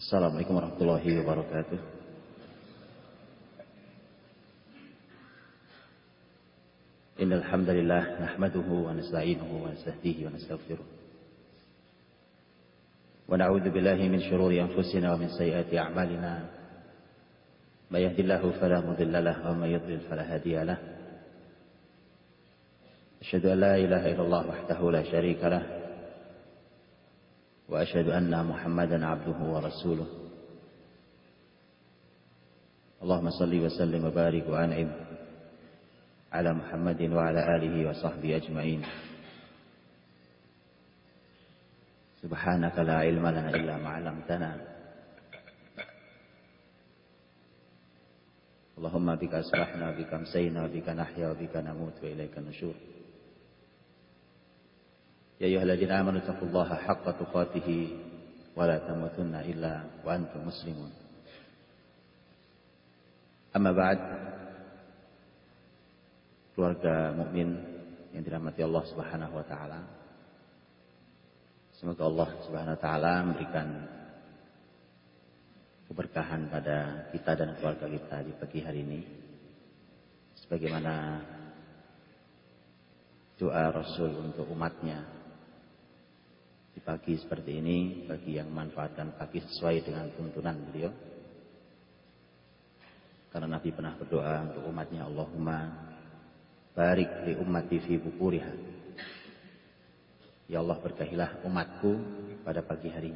Assalamualaikum warahmatullahi wabarakatuh. Innal hamdalillah nahmaduhu wa nasta'inuhu wa nastahdihi wa nastaghfiruh. Wa na'udzu billahi min shururi anfusina wa min sayyiati a'malina. May yahdihillahu fala mudilla lahu wa may yudlil fala hadiya lahu. Asyhadu an la ilaha illallah wahdahu la syarika lahu. Wa asyhadu anna Muhammadan 'abduhu wa rasuluh. Allahumma shalli wa sallim wa barik wa an'im ala Muhammadin wa ala alihi wa sahbihi ajma'in. Subhanaka la ilma lana illa ma 'allamtana. Allahumma bika asbahna, bika amsayna, bika nahya, bika namut, wa ilaika nusyur. Ya ayyuhalladzina amanu taqullaha haqqa tuqatih wa la tamutunna illa wa antum muslimun. Amma ba'd. Keluarga mukmin yang dirahmati Allah Subhanahu wa taala. Semoga Allah Subhanahu wa taala memberikan keberkahan pada kita dan keluarga kita di pagi hari ini. Sebagaimana doa Rasul untuk umatnya di pagi seperti ini, bagi yang memanfaatkan pagi sesuai dengan tuntunan beliau. Karena Nabi pernah berdoa untuk umatnya, Allahumma barik li ummati fi bukuriha. Ya Allah, berkahilah umatku pada pagi hari.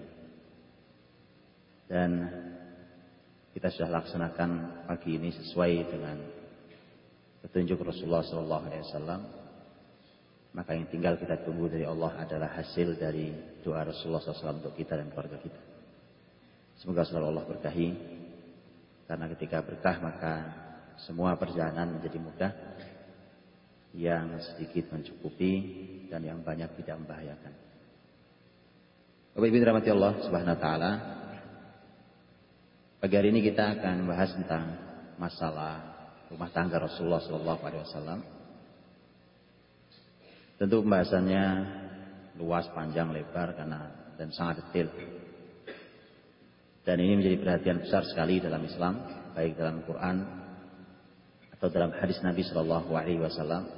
Dan kita sudah laksanakan pagi ini sesuai dengan petunjuk Rasulullah SAW. Maka yang tinggal kita tunggu dari Allah adalah hasil dari doa Rasulullah SAW untuk kita dan keluarga kita. Semoga selalu Allah berkahi. Karena ketika berkah maka semua perjalanan menjadi mudah. Yang sedikit mencukupi dan yang banyak tidak membahayakan. Bapak Ibu dirahmati Allah Subhanahu wa taala. Pagi hari ini kita akan membahas tentang masalah rumah tangga Rasulullah SAW. Tentu pembahasannya luas, panjang, lebar dan sangat detail. Dan ini menjadi perhatian besar sekali dalam Islam, baik dalam Quran atau dalam hadis Nabi SAW.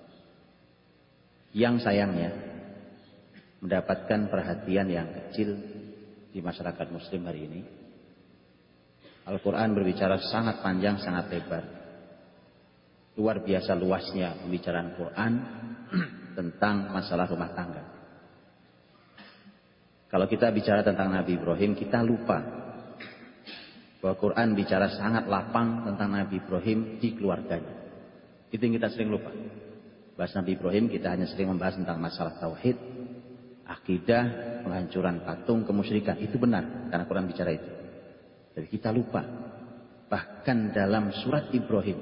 Yang sayangnya mendapatkan perhatian yang kecil di masyarakat Muslim hari ini. Al-Quran berbicara sangat panjang, sangat lebar. Luar biasa luasnya pembicaraan Quran tentang masalah rumah tangga. Kalau kita bicara tentang Nabi Ibrahim, kita lupa bahwa Quran bicara sangat lapang tentang Nabi Ibrahim di keluarganya. Itu yang kita sering lupa. Bahas Nabi Ibrahim, kita hanya sering membahas tentang masalah tauhid, akidah, penghancuran patung, kemusyrikan. Itu benar, karena Quran bicara itu. Tapi kita lupa, bahkan dalam surat Ibrahim,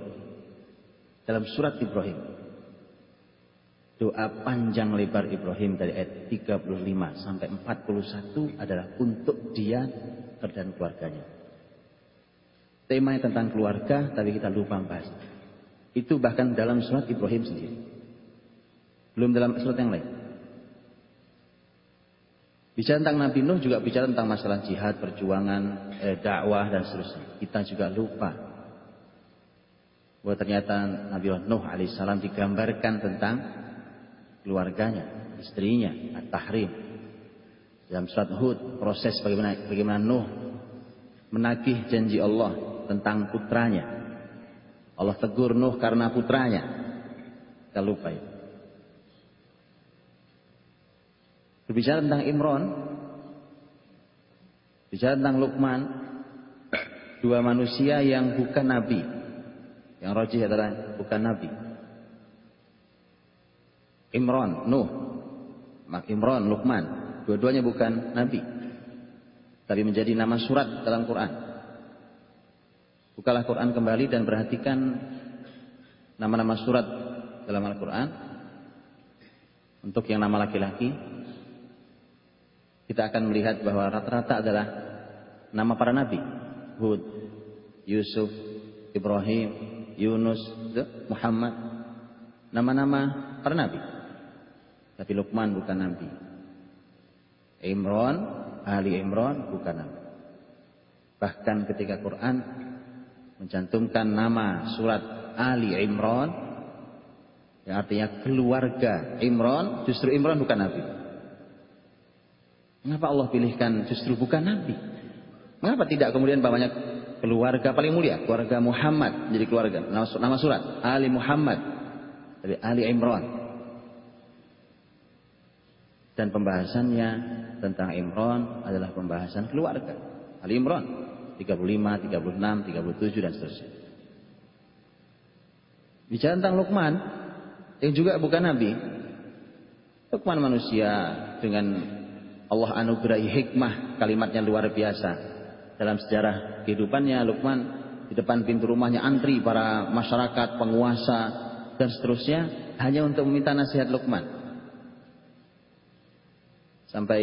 doa panjang lebar Ibrahim dari ayat 35 sampai 41 adalah untuk dia dan keluarganya. Temanya tentang keluarga, tapi kita lupa membahas. Itu bahkan dalam surat Ibrahim sendiri. Belum dalam surat yang lain. Bicara tentang Nabi Nuh juga bicara tentang masalah jihad, perjuangan, dakwah dan seterusnya. Kita juga lupa bahwa ternyata Nabi Nuh alaihissalam digambarkan tentang keluarganya, istrinya, At-Tahrim. Dalam surat Hud, proses bagaimana Nuh menagih janji Allah tentang putranya. Allah tegur Nuh karena putranya. Kita lupa itu. Berbicara tentang Imran, bicara tentang Luqman, dua manusia yang bukan nabi. Yang rajih adalah bukan nabi. Imran, Nuh, Imran, Luqman, dua-duanya bukan nabi. Tapi menjadi nama surat dalam Quran. Bukalah Quran kembali dan perhatikan nama-nama surat dalam Al-Quran. Untuk yang nama laki-laki, kita akan melihat bahwa rata-rata adalah nama para nabi. Hud, Yusuf, Ibrahim, Yunus, Muhammad. Nama-nama para nabi. Tapi Luqman bukan nabi. Imran, Ali Imran bukan nabi. Bahkan ketika Quran mencantumkan nama surat Ali Imran, yang artinya keluarga Imran, justru Imran bukan Nabi. Mengapa Allah pilihkan justru bukan Nabi? Mengapa tidak kemudian banyak keluarga paling mulia, keluarga Muhammad jadi keluarga, nama surat Ali Muhammad, dari Ali Imran. Dan pembahasannya tentang Imran adalah pembahasan keluarga. Ali Imran 35, 36, 37 dan seterusnya. Bicara tentang Luqman yang juga bukan Nabi. Luqman manusia dengan Allah anugerahi hikmah, kalimatnya luar biasa. Dalam sejarah kehidupannya, Luqman di depan pintu rumahnya antri para masyarakat, penguasa dan seterusnya hanya untuk meminta nasihat Luqman. Sampai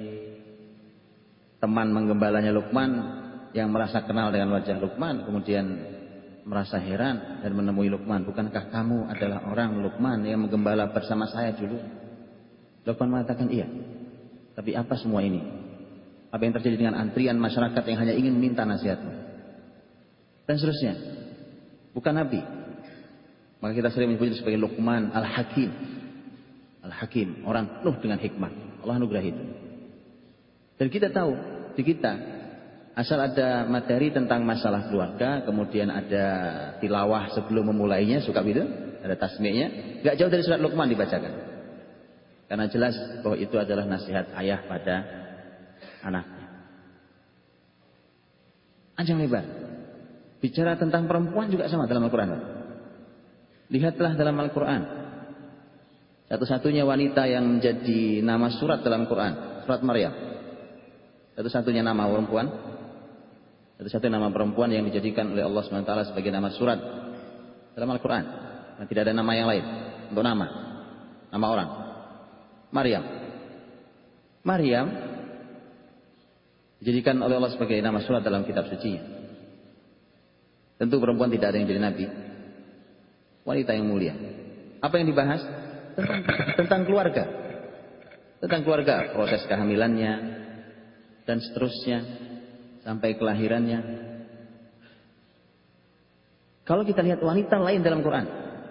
teman menggembalanya Luqman yang merasa kenal dengan wajah Luqman kemudian merasa heran dan menemui Luqman, "Bukankah kamu adalah orang Luqman yang menggembala bersama saya dulu?" Luqman mengatakan, "Iya. Tapi apa semua ini? Apa yang terjadi dengan antrian masyarakat yang hanya ingin meminta nasihatmu?" Dan seterusnya. Bukan Nabi. Maka kita sering menyebutnya sebagai Luqman Al-Hakim. Al-Hakim, orang penuh dengan hikmah. Allah anugerah itu. Dan kita tahu, di kita, asal ada materi tentang masalah keluarga, kemudian ada tilawah sebelum memulainya, suka gitu, ada tasmihnya, gak jauh dari surat Luqman dibacakan. Karena jelas bahwa itu adalah nasihat ayah pada anaknya. Panjang lebar. Bicara tentang perempuan juga sama dalam Al-Quran. Lihatlah dalam Al-Quran. Satu-satunya wanita yang menjadi nama surat dalam Quran, surat Maryam. Satu-satunya nama perempuan. Satu-satunya nama perempuan yang dijadikan oleh Allah SWT sebagai nama surat dalam Al-Quran. Dan tidak ada nama yang lain untuk nama orang. Maryam. Maryam dijadikan oleh Allah sebagai nama surat dalam kitab suci. Tentu perempuan tidak ada yang jadi nabi. Wanita yang mulia. Apa yang dibahas? Tentang keluarga. Tentang keluarga, proses kehamilannya dan seterusnya sampai kelahirannya. Kalau kita lihat wanita lain dalam Quran,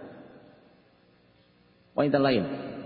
wanita lain,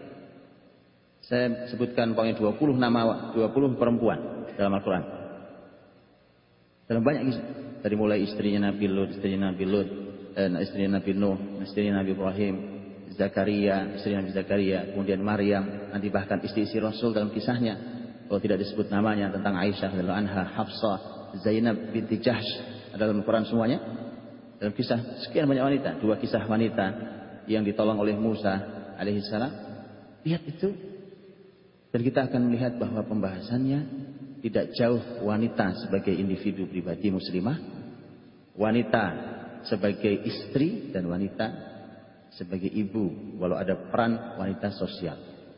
saya sebutkan pokoknya 20 nama, 20 perempuan dalam Al-Quran. Dalam banyak kisah, dari mulai istrinya Nabi Lut, istrinya Nabi Nuh, istrinya Nabi Ibrahim, Zakaria, istri Nabi Zakaria, kemudian Maryam, nanti bahkan istri-istri Rasul dalam kisahnya, kalau tidak disebut namanya, tentang Aisyah radhiyallahu anha, Hafsah, Zainab binti Jahsh, ada dalam Quran semuanya. Dalam kisah sekian banyak wanita, 2 kisah wanita yang ditolong oleh Musa alaihissalam. Lihat itu, dan kita akan melihat bahwa pembahasannya tidak jauh wanita sebagai individu pribadi muslimah, wanita sebagai istri, dan wanita sebagai ibu, walau ada peran wanita sosial.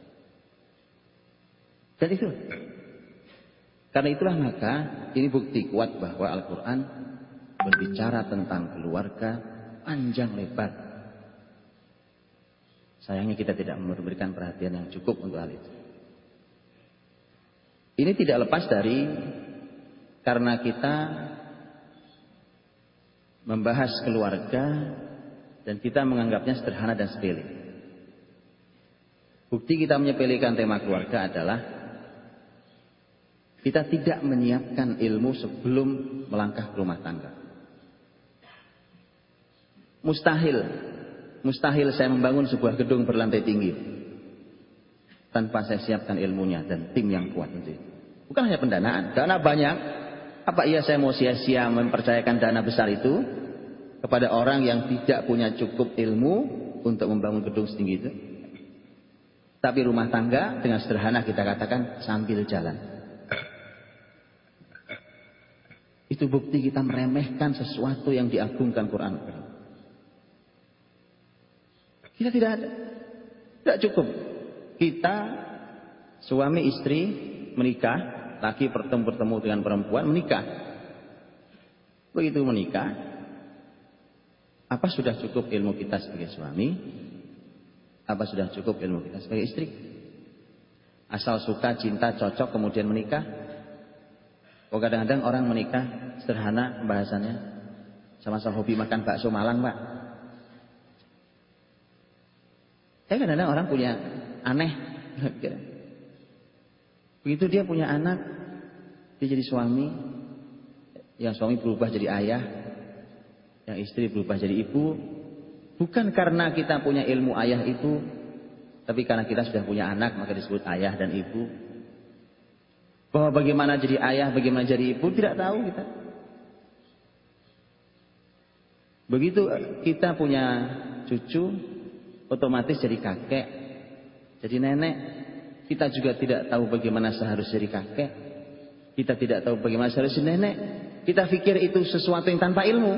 Dan itu, karena itulah maka ini bukti kuat bahwa Al-Quran berbicara tentang keluarga panjang lebar. Sayangnya kita tidak memberikan perhatian yang cukup untuk hal itu. Ini tidak lepas dari karena kita membahas keluarga dan kita menganggapnya sederhana dan sepele. Bukti kita menyepelekan tema keluarga adalah kita tidak menyiapkan ilmu sebelum melangkah ke rumah tangga. Mustahil saya membangun sebuah gedung berlantai tinggi tanpa saya siapkan ilmunya dan tim yang kuat untuk itu. Bukan hanya pendanaan, dana banyak. Apa iya saya mau sia-sia mempercayakan dana besar itu kepada orang yang tidak punya cukup ilmu untuk membangun gedung setinggi itu? Tapi rumah tangga dengan sederhana kita katakan sambil jalan. Itu bukti kita meremehkan sesuatu yang diagungkan Quran. Kita tidak cukup. Kita suami istri menikah, laki bertemu dengan perempuan menikah. Begitu menikah, apa sudah cukup ilmu kita sebagai suami? Apa sudah cukup ilmu kita sebagai istri? Asal suka, cinta, cocok kemudian menikah? Kadang-kadang orang menikah sederhana pembahasannya, sama-sama hobi makan bakso Malang, Pak. Kadang-kadang orang punya aneh. Begitu dia punya anak, dia jadi suami, yang suami berubah jadi ayah, yang istri berubah jadi ibu. Bukan karena kita punya ilmu ayah itu, tapi karena kita sudah punya anak, maka disebut ayah dan ibu. Bahwa bagaimana jadi ayah, bagaimana jadi ibu, tidak tahu kita. Begitu kita punya cucu, otomatis jadi kakek, jadi nenek. Kita juga tidak tahu bagaimana seharusnya jadi kakek. Kita tidak tahu bagaimana seharusnya jadi nenek. Kita pikir itu sesuatu yang tanpa ilmu.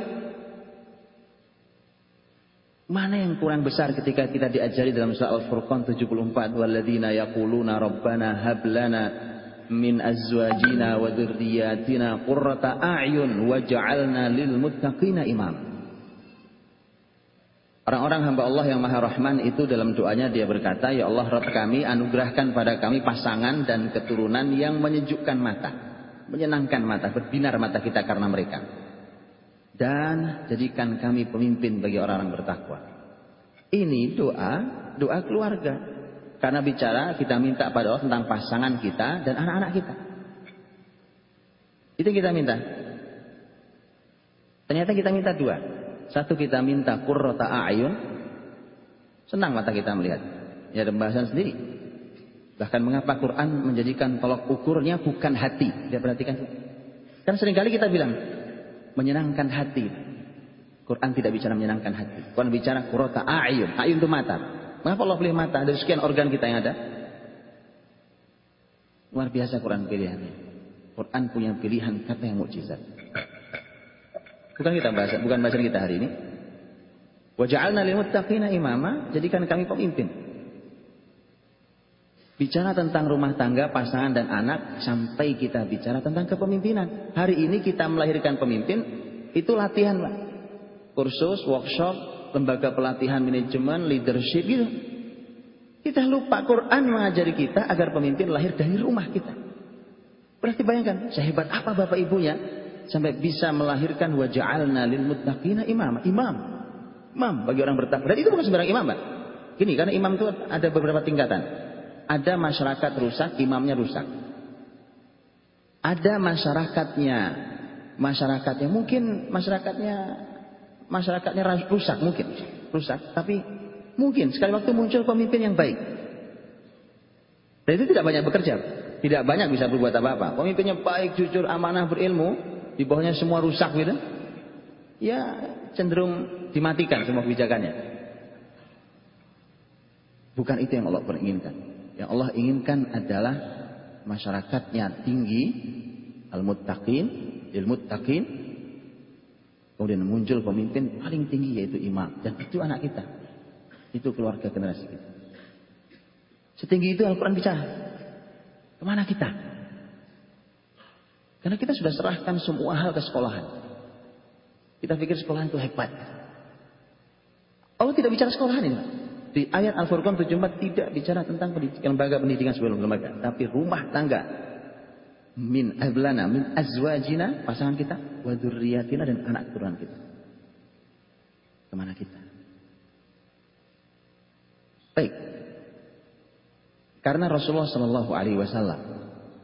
Mana yang kurang besar ketika kita diajari dalam surah Al-Furqan 74, walladzina yaquluna rabbana hab lana min azwajina wa dzurriyyatina qurrata a'yun waj'alna lil muttaqina imam. Orang-orang hamba Allah yang Maha Rahman itu dalam doanya dia berkata, ya Allah Rabb kami, anugerahkan pada kami pasangan dan keturunan yang menyejukkan mata, menyenangkan mata, berbinar mata kita karena mereka. Dan jadikan kami pemimpin bagi orang-orang bertakwa. Ini doa keluarga. Karena bicara kita minta pada Allah tentang pasangan kita dan anak-anak kita. Itu yang kita minta. Ternyata kita minta dua. Satu, kita minta qurrata a'yun, senang mata kita melihat. Ya ada pembahasan sendiri. Bahkan mengapa Quran menjadikan tolak ukurnya bukan hati. Dia perhatikan. Kan seringkali kita bilang menyenangkan hati. Quran tidak bicara menyenangkan hati. Quran bicara qurrata a'yun. A'yun itu mata. Mengapa Allah pilih mata? Ada sekian organ kita yang ada. Luar biasa Quran pilihannya. Quran punya pilihan kata yang mukjizat. Bukan bahasan kita hari ini. Wa ja'alna lil muttaqina imama, jadikan kami pemimpin. Bicara tentang rumah tangga, pasangan dan anak, sampai kita bicara tentang kepemimpinan. Hari ini kita melahirkan pemimpin, itu latihan, Pak. Kursus, workshop, lembaga pelatihan manajemen, leadership gitu. Kita lupa Quran mengajari kita agar pemimpin lahir dari rumah kita. Berarti bayangkan, sehebat apa bapak ibunya sampai bisa melahirkan wa ja'alna lil muttaqina imam bagi orang bertakwa. Dan itu bukan sembarang imam, Pak. Gini, karena imam itu ada beberapa tingkatan. Ada masyarakat rusak, imamnya rusak. Ada masyarakatnya mungkin masyarakatnya rusak, tapi mungkin sekali waktu muncul pemimpin yang baik. Dan itu tidak banyak bekerja, tidak banyak bisa berbuat apa-apa. Pemimpinnya baik, jujur, amanah, berilmu, di bawahnya semua rusak gitu, ya cenderung dimatikan semua kebijakannya. Bukan itu yang Allah inginkan. Yang Allah inginkan adalah masyarakatnya tinggi, al-muttaqin, lil-muttaqin, kemudian muncul pemimpin paling tinggi yaitu imam. Dan itu anak kita, itu keluarga generasi kita. Setinggi itu Al-Quran bicara. Kemana kita? Karena kita sudah serahkan semua hal ke sekolahan. Kita pikir sekolahan itu hebat. Allah tidak bicara sekolahan ini. Di ayat Al-Furqan 74 tidak bicara tentang lembaga pendidikan sebelum lembaga. Tapi rumah tangga. Min ablana, min azwajina, pasangan kita. Wa dzurriyyatina, dan anak keturunan kita. Kemana kita? Baik. Karena Rasulullah SAW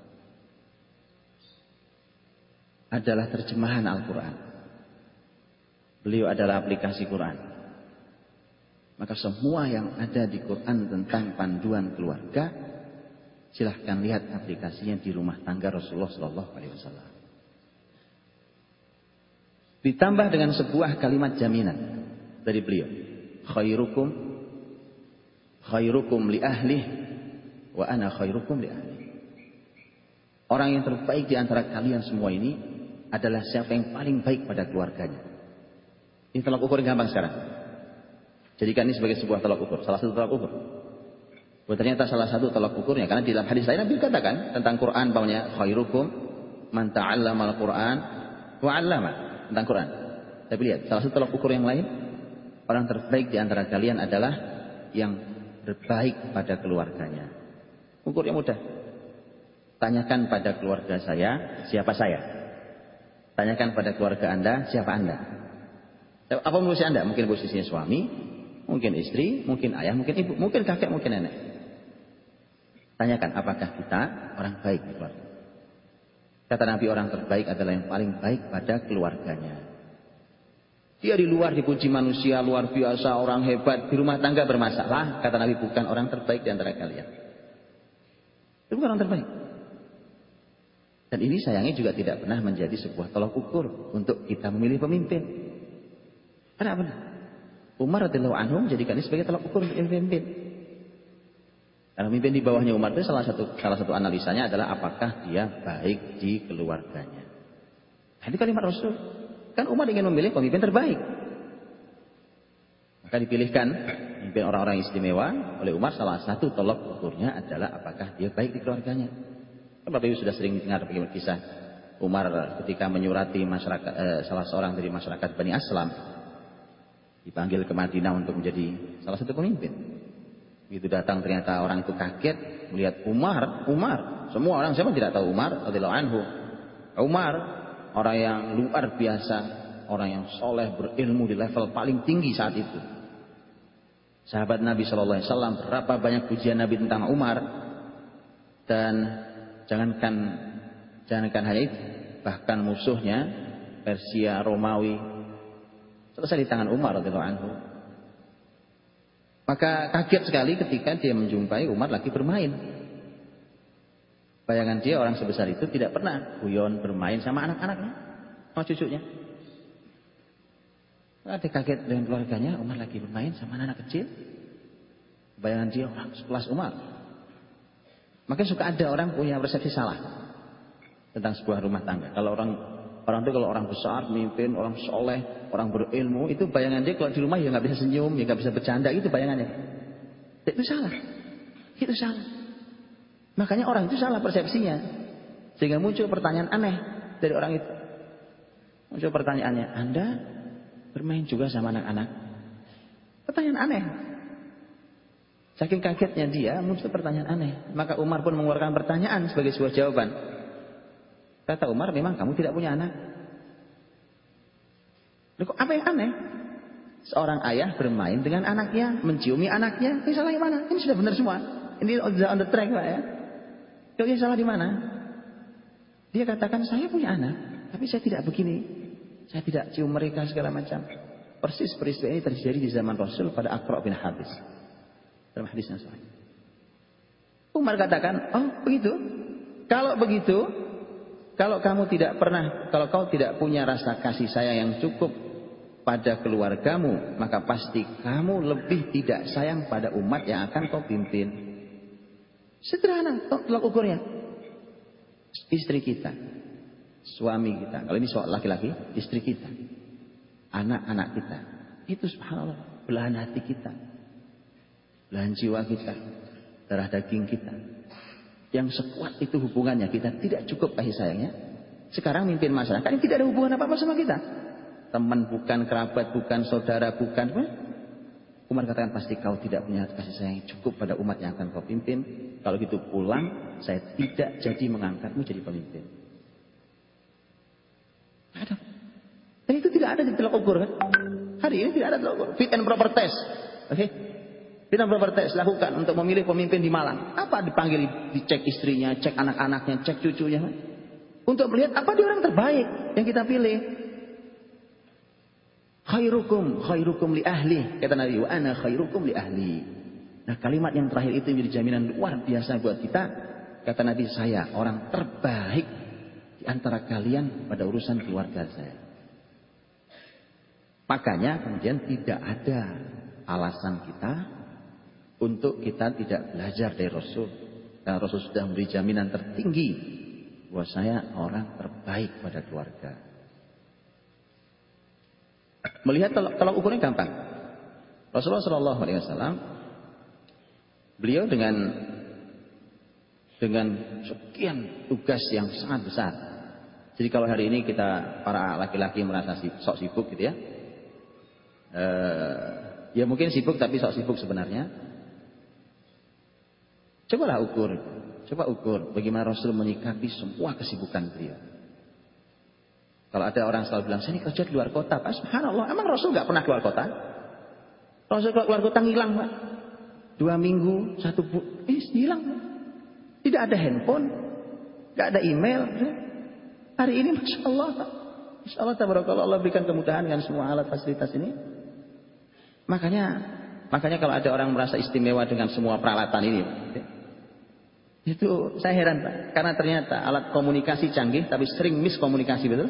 adalah terjemahan Al-Quran. Beliau adalah aplikasi Quran. Maka semua yang ada di Quran tentang panduan keluarga, silahkan lihat aplikasinya di rumah tangga Rasulullah SAW. Ditambah dengan sebuah kalimat jaminan dari beliau. Khairukum li ahli wa ana khairukum li ahli. Orang yang terbaik di antara kalian semua ini adalah siapa yang paling baik pada keluarganya. Ini tolak ukur yang gampang sekarang. Jadikan ini sebagai sebuah tolak ukur, salah satu tolak ukur. Ternyata salah satu tolak ukurnya, karena di dalam hadis lain Nabi katakan tentang Quran, bahwanya khairukum man ta'allama al-Quran wa 'allama, tentang Quran. Tapi lihat, salah satu tolak ukur yang lain, orang terbaik di antara kalian adalah yang berbaik pada keluarganya. Ukur yang mudah. Tanyakan pada keluarga saya, siapa saya? Tanyakan pada keluarga Anda, siapa Anda? Apa posisi Anda? Mungkin posisinya suami, mungkin istri, mungkin ayah, mungkin ibu, mungkin kakek, mungkin nenek. Tanyakan, apakah kita orang baik di keluarga? Kata Nabi, orang terbaik adalah yang paling baik pada keluarganya. Dia di luar dipuji manusia, luar biasa, orang hebat, di rumah tangga bermasalah. Kata Nabi, bukan orang terbaik di antara kalian. Itu bukan orang terbaik. Dan ini sayangnya juga tidak pernah menjadi sebuah tolak ukur untuk kita memilih pemimpin. Karena benar. Umar radhiyallahu anhu menjadikan ini sebagai tolak ukur untuk pemimpin. Karena pemimpin di bawahnya Umar itu salah satu analisanya adalah apakah dia baik di keluarganya. Nah, itu kalimat Rasul. Kan Umar ingin memilih pemimpin terbaik. Maka dipilihkan pemimpin orang-orang istimewa oleh Umar. Salah satu tolak ukurnya adalah apakah dia baik di keluarganya. Bapak Ibu sudah sering dengar bagaimana kisah Umar ketika menyurati masyarakat, salah seorang dari masyarakat Bani Aslam, dipanggil ke Madinah untuk menjadi salah satu pemimpin. Begitu datang ternyata orang itu kaget melihat Umar. Semua orang siapa tidak tahu Umar radhiyallahu anhu. Umar orang yang luar biasa, orang yang soleh, berilmu di level paling tinggi saat itu. Sahabat Nabi Shallallahu Alaihi Wasallam, berapa banyak pujian Nabi tentang Umar. Dan jangankan hanya itu, bahkan musuhnya Persia, Romawi selesai di tangan Umar radhiyallahu anhu. Maka kaget sekali ketika dia menjumpai Umar lagi bermain. Bayangan dia orang sebesar itu tidak pernah guyon bermain sama anak-anaknya, sama cucunya. Dia kaget dengan keluarganya, Umar lagi bermain sama anak kecil. Bayangan dia orang sekelas Umar. Makanya suka ada orang punya persepsi salah tentang sebuah rumah tangga. Kalau orang itu kalau orang besar, pemimpin, orang soleh, orang berilmu, itu bayangan dia kalau di rumah ya nggak bisa senyum, ya nggak bisa bercanda, itu bayangannya. Itu salah. Itu salah. Makanya orang itu salah persepsinya. Sehingga muncul pertanyaan aneh dari orang itu. Muncul pertanyaannya, Anda bermain juga sama anak-anak? Pertanyaan aneh. Saking kagetnya dia, muncul pertanyaan aneh. Maka Umar pun mengeluarkan pertanyaan sebagai sebuah jawaban. Kata Umar, memang kamu tidak punya anak? Loh, apa yang aneh? Seorang ayah bermain dengan anaknya, menciumi anaknya. Ini salah di mana? Ini sudah benar semua. Ini on the track Pak ya. Ini salah di mana? Dia katakan, saya punya anak, tapi saya tidak begini. Saya tidak cium mereka segala macam. Persis peristiwa ini terjadi di zaman Rasul pada Aqra' bin Habis. Dalam hadisnya sahih. Umar katakan, oh begitu. Kalau begitu, kalau kau tidak punya rasa kasih sayang yang cukup pada keluargamu, maka pasti kamu lebih tidak sayang pada umat yang akan kau pimpin. Sederhana, tolak ukurnya. Istri kita, suami kita, kalau ini soal laki-laki, istri kita, anak-anak kita, itu subhanallah, belahan hati kita, belahan jiwa kita, darah daging kita. Yang sekuat itu hubungannya, kita tidak cukup kasih sayangnya. Sekarang mimpin masyarakat ini tidak ada hubungan apa-apa sama kita. Teman bukan, kerabat bukan, saudara bukan. Umar katakan, pasti kau tidak punya kasih sayang yang cukup pada umat yang akan kau pimpin. Kalau gitu pulang, saya tidak jadi mengangkatmu jadi pemimpin. Ada. Dan itu tidak ada di tolak ukur kan? Hari ini tidak ada tolak ukur. Fit and proper test. Oke? Fit and proper test lakukan untuk memilih pemimpin di Malang. Apa dipanggil, dicek istrinya, cek anak-anaknya, cek cucunya. Untuk melihat apa dia orang terbaik yang kita pilih. Khairukum li ahli, kata Nabi, wa ana khairukum li ahli. Nah, kalimat yang terakhir itu menjadi jaminan luar biasa buat kita. Kata Nabi, saya orang terbaik di antara kalian pada urusan keluarga saya. Makanya kemudian tidak ada alasan kita untuk kita tidak belajar dari Rasul. Karena Rasul sudah memberi jaminan tertinggi bahwa saya orang terbaik pada keluarga. Melihat tolak ukurnya gampang. Rasulullah SAW, beliau dengan sekian tugas yang sangat besar. Jadi kalau hari ini kita para laki-laki merasa sok sibuk gitu ya, ya mungkin sibuk tapi sok sibuk sebenarnya. Cobalah ukur Coba ukur bagaimana Rasul menyikapi semua kesibukan beliau. Kalau ada orang selalu bilang, saya ini kerja di luar kota, Pak. Subhanallah, emang Rasul nggak pernah keluar kota? Rasul keluar kota ngilang, Pak. 2 minggu, 1 bulan, hilang, Pak. Tidak ada handphone, nggak ada email. Hari ini, Masya Allah, Pak. Masya Allah, tabarakallah, Allah berikan kemudahan dengan semua alat fasilitas ini. Makanya kalau ada orang merasa istimewa dengan semua peralatan ini, itu saya heran, Pak. Karena ternyata alat komunikasi canggih, tapi sering miskomunikasi, betul?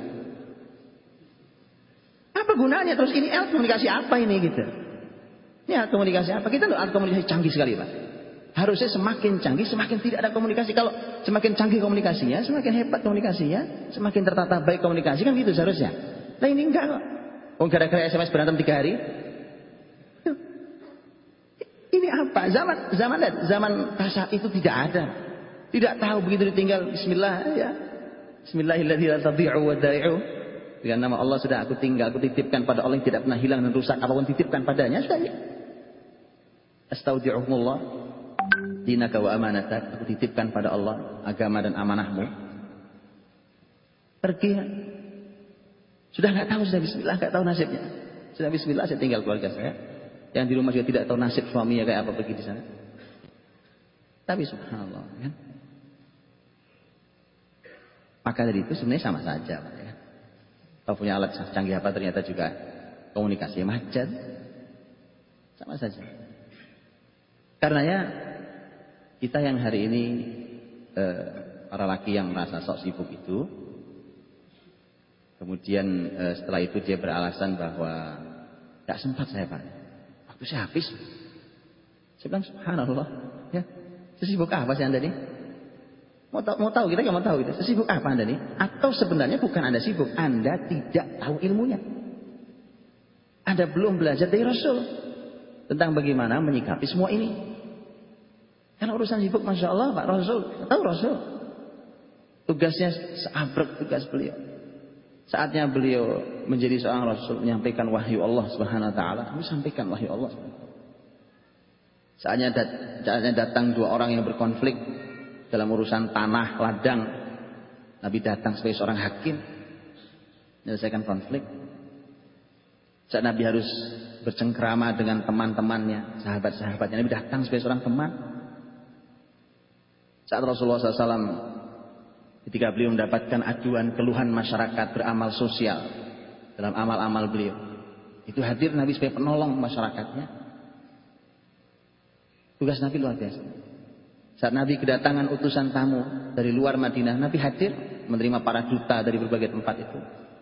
Apa gunanya? Terus ini alat komunikasi apa ini gitu? Ini alat komunikasi apa? Kita loh alat komunikasi canggih sekali, Pak. Harusnya semakin canggih, semakin tidak ada komunikasi. Kalau semakin canggih komunikasinya, semakin hebat komunikasinya, semakin tertata baik komunikasi, kan gitu seharusnya. Nah ini enggak kok. Oh, gara-gara SMS berantem 3 hari. Ini apa? Zaman bahasa itu tidak ada. Tidak tahu begitu ditinggal Bismillah ya. Bismillahirrahmanirrahim la tadhi'u wa da'i'u. Dengan nama Allah sudah aku tinggal, aku titipkan pada Allah yang tidak pernah hilang dan rusak apapun titipkan padanya sudah ya. Astaudi'uhumullah dinaka wa amanatak, aku titipkan pada Allah agama dan amanahmu. Pergi. Sudah enggak tahu, sudah Bismillah, enggak tahu nasibnya. Sudah Bismillah saya tinggal keluarga saya. Yang di rumah juga tidak tahu nasib suaminya kayak apa pergi di sana. Tapi subhanallah kan. Maka dari itu sebenarnya sama saja, Pak, ya. Kalau punya alat canggih apa ternyata juga komunikasi macet. Sama saja. Karenanya kita yang hari ini para laki yang merasa sok sibuk itu, kemudian setelah itu dia beralasan bahwa tidak sempat saya, Pak. Waktu saya habis. Saya bilang subhanallah, ya. Sesibuk apa sih Anda nih? Mau tahu kita nggak mau tahu gitu. Sesibuk apa Anda nih? Atau sebenarnya bukan Anda sibuk, Anda tidak tahu ilmunya. Anda belum belajar dari Rasul tentang bagaimana menyikapi semua ini. Karena urusan sibuk, Masya Allah, Pak Rasul, tahu Rasul. Tugasnya seabrek tugas beliau. Saatnya beliau menjadi seorang Rasul menyampaikan wahyu Allah Subhanahu Wa Taala, kami sampaikan wahyu Allah. Saatnya datang 2 orang yang berkonflik dalam urusan tanah ladang, Nabi datang sebagai seorang hakim menyelesaikan konflik. Saat Nabi harus bercengkrama dengan teman-temannya, sahabat-sahabatnya, Nabi datang sebagai seorang teman. Saat Rasulullah SAW ketika beliau mendapatkan aduan keluhan masyarakat beramal sosial dalam amal-amal beliau, itu hadir Nabi sebagai penolong masyarakatnya. Tugas Nabi luar biasa. Saat Nabi kedatangan utusan tamu dari luar Madinah, Nabi hadir menerima para duta dari berbagai tempat itu.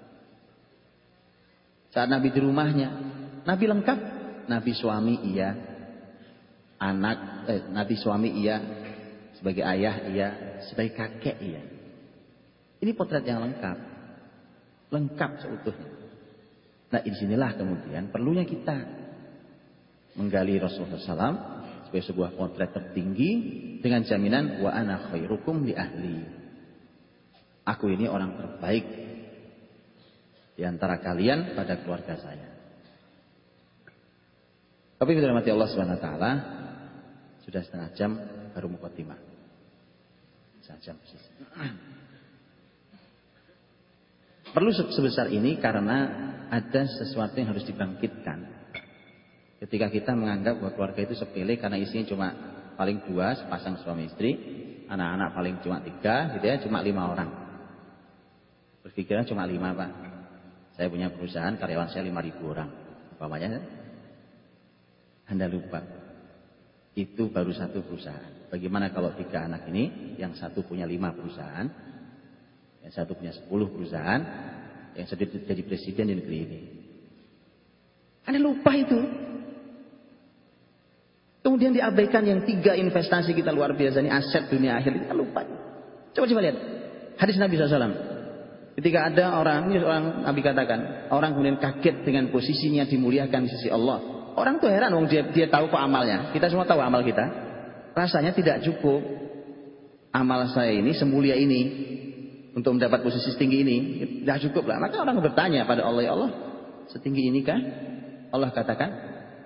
Saat Nabi di rumahnya, Nabi lengkap. Nabi suami iya, Nabi suami iya, sebagai ayah iya, sebagai kakek iya. Ini potret yang lengkap seutuhnya. Nah, disinilah kemudian perlunya kita menggali Rasulullah SAW sebagai sebuah potret tertinggi dengan jaminan wa ana khairukum li ahli. Aku ini orang terbaik di antara kalian pada keluarga saya. Tapi kita hormati Allah Subhanahu Wa Taala, sudah 1/2 jam baru muqaddimah. 1 jam persis. Perlu sebesar ini karena ada sesuatu yang harus dibangkitkan. Ketika kita menganggap bahwa keluarga itu sepele karena isinya cuma paling 2, sepasang suami istri, anak-anak paling cuma 3, gitu ya, cuma 5 orang. Berpikiran cuma 5, Pak. Saya punya perusahaan, karyawan saya 5.000 orang. Umpamanya, Anda lupa. Itu baru 1 perusahaan. Bagaimana kalau 3 anak ini, yang 1 punya 5 perusahaan, yang 1 punya 10 perusahaan, yang 1 jadi presiden di negeri ini. Anda lupa itu. Kemudian diabaikan yang 3 investasi kita luar biasa ini, aset dunia akhir, kita lupa. Coba lihat hadis Nabi SAW. Ketika ada orang, ini orang Nabi katakan, orang kemudian kaget dengan posisinya dimuliakan di sisi Allah. Orang tuh heran, dia tahu kok amalnya. Kita semua tahu amal kita. Rasanya tidak cukup amal saya ini semulia ini untuk mendapat posisi setinggi ini. Tidak cukup lah. Maka orang bertanya pada Allah, ya Allah, setinggi inikah? Allah katakan,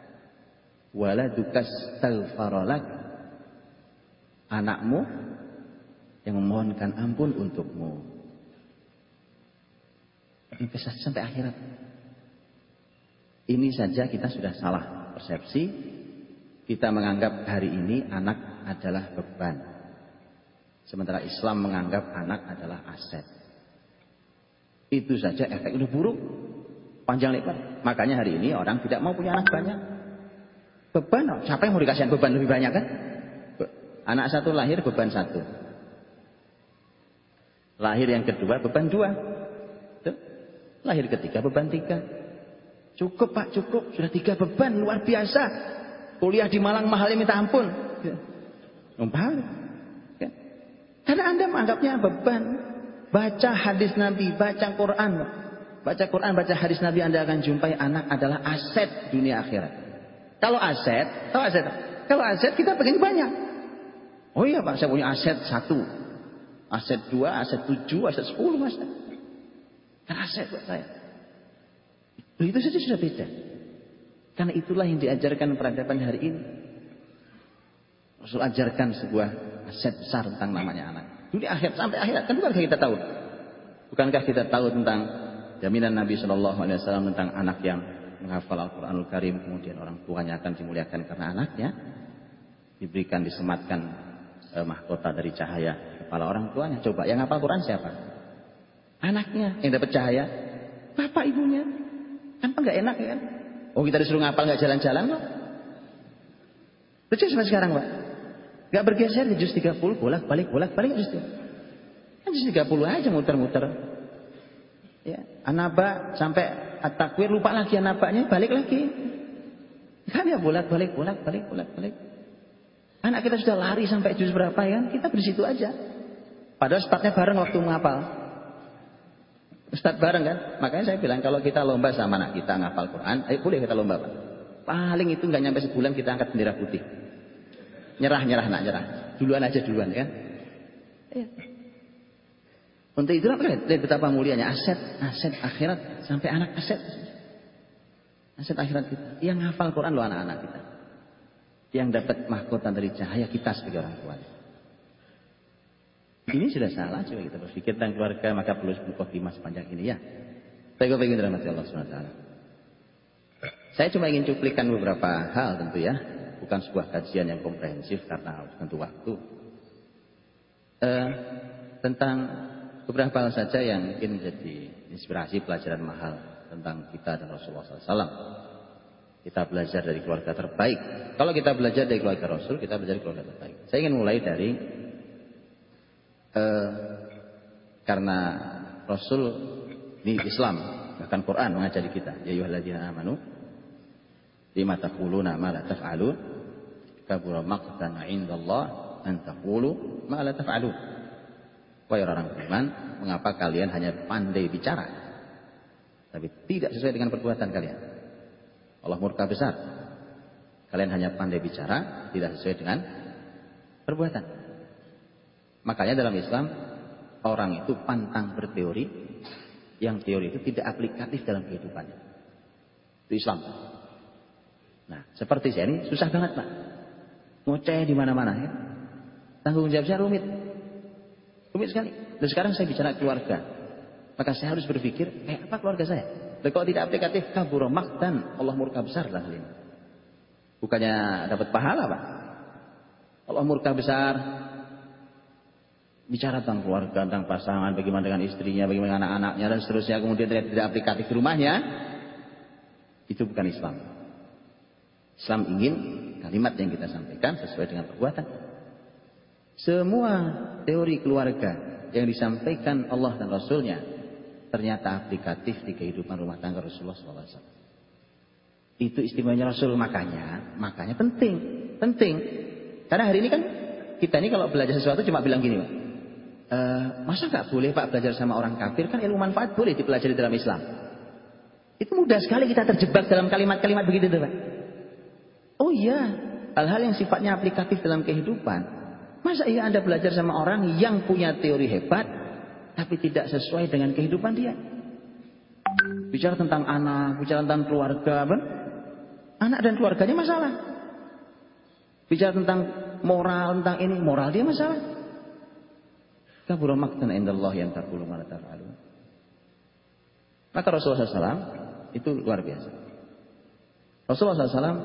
waladukas taghfaralak, anakmu yang memohonkan ampun untukmu. Investasi sampai akhirat. Ini saja kita sudah salah persepsi. Kita menganggap hari ini anak adalah beban. Sementara Islam menganggap anak adalah aset. Itu saja efek udah buruk. Panjang lebar. Makanya hari ini orang tidak mau punya anak banyak. Beban. Siapa yang mau dikasih beban lebih banyak kan? Anak satu lahir beban satu. Lahir yang kedua beban dua. Lahir ketiga beban tiga. Cukup Pak, cukup. Sudah 3 beban, luar biasa. Kuliah di Malang mahalnya minta ampun. Mahal. Karena Anda menganggapnya beban. Baca hadis Nabi, baca Quran. Baca Quran, baca hadis Nabi, Anda akan jumpai anak adalah aset dunia akhirat. Kalau aset kita pengen banyak. Oh iya Pak, saya punya aset 1. Aset 2, aset 7, aset 10 Mas. Kan aset buat saya. Itu saja sudah beda. Karena itulah yang diajarkan peradaban hari ini. Rasul ajarkan sebuah aset besar tentang namanya anak. Dunia akhir sampai akhirat. Kan bukankah kita tahu? Bukankah kita tahu tentang jaminan Nabi SAW tentang anak yang menghafal Al-Quranul Karim, kemudian orang tuanya akan dimuliakan karena anaknya diberikan, disematkan mahkota dari cahaya kepala orang tuanya. Coba yang hafal Quran siapa? Anaknya yang dapat cahaya, bapak ibunya. Kan enggak enak ya kan? Oh kita disuruh ngapal enggak jalan-jalan kok. Lucu sampai sekarang Pak. Enggak bergeser di juz 30 bolak-balik juz 30. Kan juz 30 aja muter-muter. Ya, An-Naba sampai At-Takwir lupa lagi An-Nabanya, balik lagi. Kan ya bolak-balik. Anak kita sudah lari sampai juz berapa ya? Kita di situ aja. Padahal startnya bareng waktu menghafal. Ustadz bareng kan? Makanya saya bilang kalau kita lomba sama anak kita ngapal Quran, ayo boleh kita lomba Pak. Paling itu nggak nyampe sebulan kita angkat bendera putih. Nyerah nak nyerah. Duluan kan? Ya. Untuk itu apa? Lihat betapa mulianya aset akhirat sampai anak aset akhirat kita. Yang ngapal Quran lo anak-anak kita. Yang dapat mahkota dari cahaya kita sebagai orang tua. Ini sudah salah, coba kita berpikir tentang keluarga, maka perlu mukadimah sepanjang ini ya. Saya ingin dirahmati Allah SWT. Saya cuma ingin cuplikan beberapa hal tentu ya, bukan sebuah kajian yang komprehensif karena tentu waktu. Tentang beberapa hal saja yang mungkin menjadi inspirasi pelajaran mahal tentang kita dan Rasulullah SAW. Kita belajar dari keluarga terbaik. Kalau kita belajar dari keluarga Rasul, kita belajar dari keluarga terbaik. Saya ingin mulai dari karena Rasul di Islam bahkan Quran mengajari kita, ya ayyuhalladzina amanu lima taquluna ma la taf'alun kabura maqtan 'indallah an taqulu ma la taf'alun. Wahai orang beriman, mengapa kalian hanya pandai bicara tapi tidak sesuai dengan perbuatan kalian? Allah murka besar. Kalian hanya pandai bicara, tidak sesuai dengan perbuatan. Makanya dalam Islam orang itu pantang berteori yang teori itu tidak aplikatif dalam kehidupannya. Itu Islam. Nah, seperti saya ini susah banget Pak. Ngoceh di mana-mana ya. Tanggung jawab saya rumit. Rumit sekali. Dan sekarang saya bicara keluarga. Maka saya harus berpikir, apa keluarga saya? Dan kalau tidak aplikatif, kabura maqtan, Allah murka besar dalam hal ini. Bukannya dapat pahala Pak. Allah murka besar. Bicara tentang keluarga, tentang pasangan, bagaimana dengan istrinya, bagaimana dengan anak-anaknya dan seterusnya, kemudian tidak aplikatif di rumahnya, itu bukan Islam. Islam ingin kalimat yang kita sampaikan sesuai dengan perbuatan. Semua teori keluarga yang disampaikan Allah dan Rasulnya ternyata aplikatif di kehidupan rumah tangga Rasulullah SAW. Itu istimewanya Rasul, makanya penting. Karena hari ini kan kita ini kalau belajar sesuatu cuma bilang gini Pak. Masa nggak boleh Pak belajar sama orang kafir? Kan ilmu manfaat boleh dipelajari dalam Islam. Itu mudah sekali kita terjebak dalam kalimat-kalimat begitu Pak. Oh iya, hal-hal yang sifatnya aplikatif dalam kehidupan. Masa iya Anda belajar sama orang yang punya teori hebat tapi tidak sesuai dengan kehidupan dia? Bicara tentang anak, bicara tentang keluarga, anak dan keluarganya masalah. Bicara tentang moral, tentang ini, moral dia masalah. Kabura maqtan indallahi an taqulu ma la taf'alun. Maka Rasulullah SAW itu luar biasa. Rasulullah SAW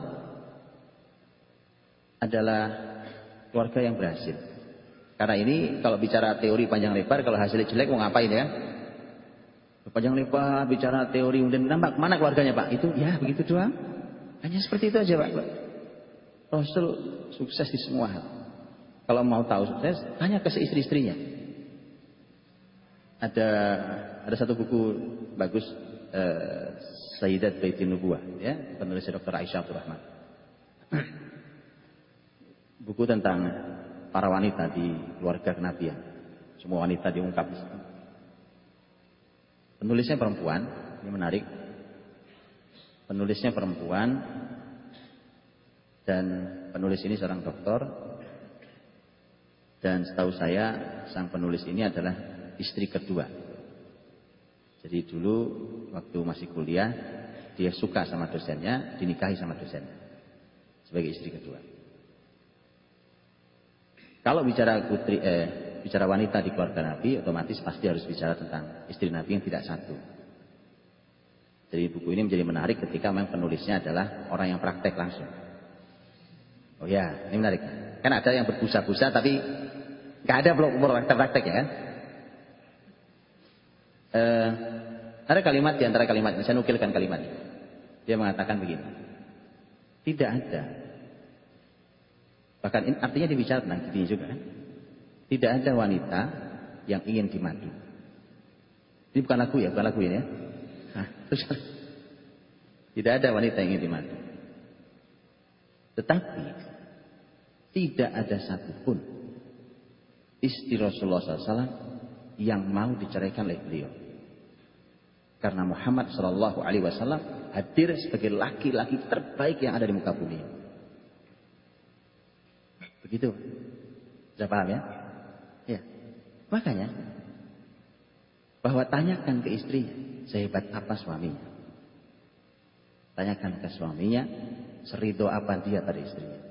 adalah keluarga yang berhasil. Karena ini kalau bicara teori panjang lebar, kalau hasilnya jelek mau ngapain ya? Panjang lebar bicara teori, kemudian nampak mana keluarganya Pak? Itu ya begitu doang. Hanya seperti itu aja Pak. Rasul sukses di semua hal. Kalau mau tahu sukses, tanya ke istri-istrinya. Ada satu buku bagus, Sayyidat Baitin Nubuwah, ya, penulis Dr. Aisyah Abdurrahman. Buku tentang para wanita di keluarga kenabian. Semua wanita diungkap di situ. Penulisnya perempuan, ini menarik. Penulisnya perempuan dan penulis ini seorang dokter. Dan setahu saya sang penulis ini adalah istri kedua. Jadi dulu waktu masih kuliah dia suka sama dosennya, dinikahi sama dosennya sebagai istri kedua. Kalau bicara bicara wanita di keluarga Nabi, otomatis pasti harus bicara tentang istri Nabi yang tidak satu. Jadi buku ini menjadi menarik ketika memang penulisnya adalah orang yang praktek langsung. Oh ya, ini menarik. Kan ada yang berbusa-busa tapi nggak ada praktek ya kan? Ada kalimat di antara kalimatnya, saya nukilkan kalimatnya. Dia mengatakan begini, tidak ada, bahkan artinya dibicara tentang dirinya juga kan? Tidak ada wanita yang ingin dimadu. Ini bukan lagu ya, bukan lagu ini ya. Nah, terus, tidak ada wanita yang ingin dimadu. Tetapi tidak ada satupun istri Rasulullah SAW yang mau diceraikan oleh beliau. Karena Muhammad SAW hadir sebagai laki-laki terbaik yang ada di muka bumi. Begitu. Sudah paham ya? Ya. Makanya bahwa tanyakan ke istrinya, sehebat apa suaminya. Tanyakan ke suaminya, serido apa dia pada istrinya.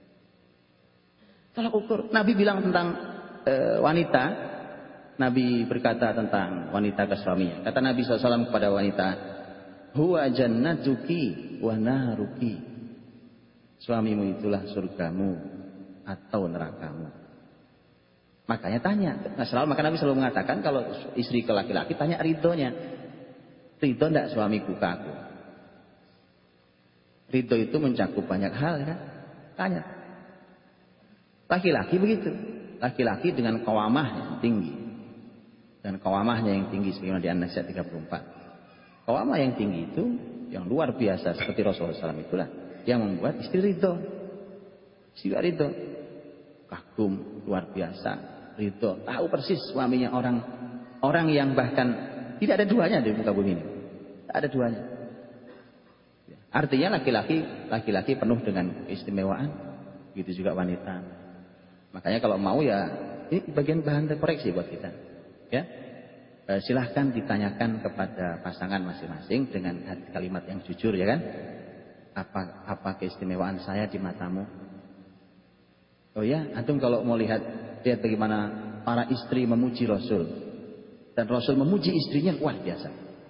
Tolak ukur. Nabi bilang tentang wanita. Nabi berkata tentang wanita ke suaminya. Kata Nabi SAW kepada wanita, huwa jannatuki wa naruki. Suamimu itulah surgamu atau nerakamu. Makanya tanya. Maka Nabi selalu mengatakan kalau istri ke laki-laki tanya ridhonya. Ridho enggak suamiku ke aku? Ridho itu mencakup banyak hal kan? Tanya. Laki-laki begitu. Laki-laki dengan qawamah yang tinggi. Dan qawamahnya yang tinggi sebagaimana di An-Nisa 34. Qawamah yang tinggi itu yang luar biasa seperti Rasulullah SAW itulah yang membuat istri ridho. Istri ridho. Kagum luar biasa, ridho, tahu persis suaminya orang yang bahkan tidak ada duanya di muka bumi ini. Tidak ada duanya. Artinya laki-laki penuh dengan keistimewaan, gitu juga wanita. Makanya kalau mau ya ini bagian bahan koreksi buat kita. Ya, silahkan ditanyakan kepada pasangan masing-masing dengan kalimat yang jujur ya kan. Apa keistimewaan saya di matamu? Oh ya, antum kalau mau lihat bagaimana para istri memuji Rasul dan Rasul memuji istrinya luar biasa.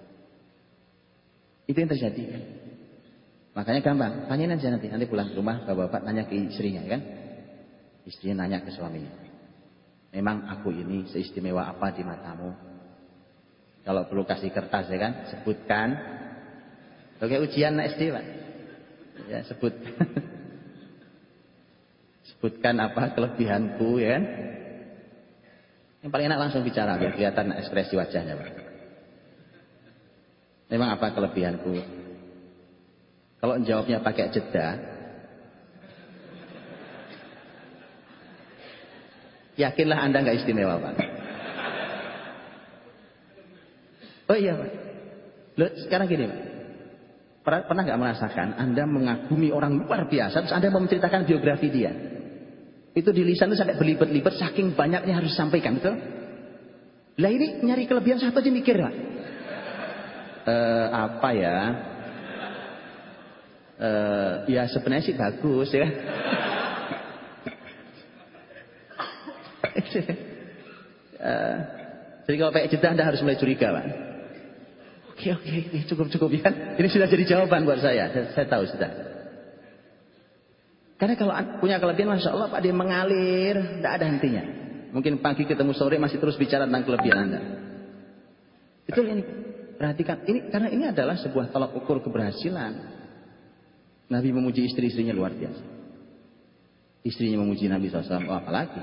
Itu yang terjadi kan. Makanya gampang, tanyain aja nanti pulang ke rumah bapak-bapak nanya ke istrinya kan. Istrinya nanya ke suaminya. Memang aku ini seistimewa apa di matamu? Kalau perlu kasih kertas ya kan, sebutkan. Oke ujian SD Pak. Ya sebut. Sebutkan apa kelebihanku ya kan. Yang paling enak langsung bicara biar kelihatan ekspresi wajahnya Pak. Memang apa kelebihanku? Kalau jawabnya pakai jeda, yakinlah Anda nggak istimewa Pak. Oh iya Pak. Loh, sekarang gini Pak. Pernah nggak merasakan Anda mengagumi orang luar biasa, terus Anda mau menceritakan biografi dia? Itu di lisan itu sampai berlibat-libat, saking banyaknya harus disampaikan, betul? Lah ini nyari kelebihan satu aja mikir Pak. Apa ya? Ya sebenarnya sih bagus ya. Jadi kalau pakai jeda Anda harus mulai curiga, Pak. Oke, cukup ya. Ini sudah jadi jawaban buat saya. Saya tahu sudah. Karena kalau punya kelebihan, Masya Allah Pak, dia mengalir, tidak ada hentinya. Mungkin pagi ketemu sore masih terus bicara tentang kelebihan Anda. Itu ini. Perhatikan, karena ini adalah sebuah tolak ukur keberhasilan. Nabi memuji istri-istrinya luar biasa. Istrinya memuji Nabi SAW, apalagi.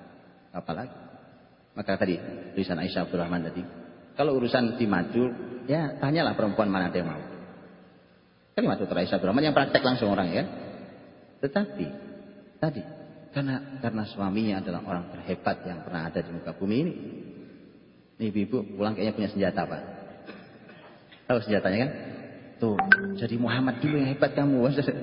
Maka tadi, tulisan Aisyah Abdurrahman tadi. Kalau urusan di madu, ya tanyalah perempuan mana ada yang mau. Kalimat Dr. Aisyah Abdurrahman yang praktek langsung orang ya. Tetapi, tadi, karena suaminya adalah orang terhebat yang pernah ada di muka bumi ini. Nih ibu pulang kayaknya punya senjata, Pak. Tahu senjatanya kan? Tuh, jadi Muhammad dulu yang hebat kamu.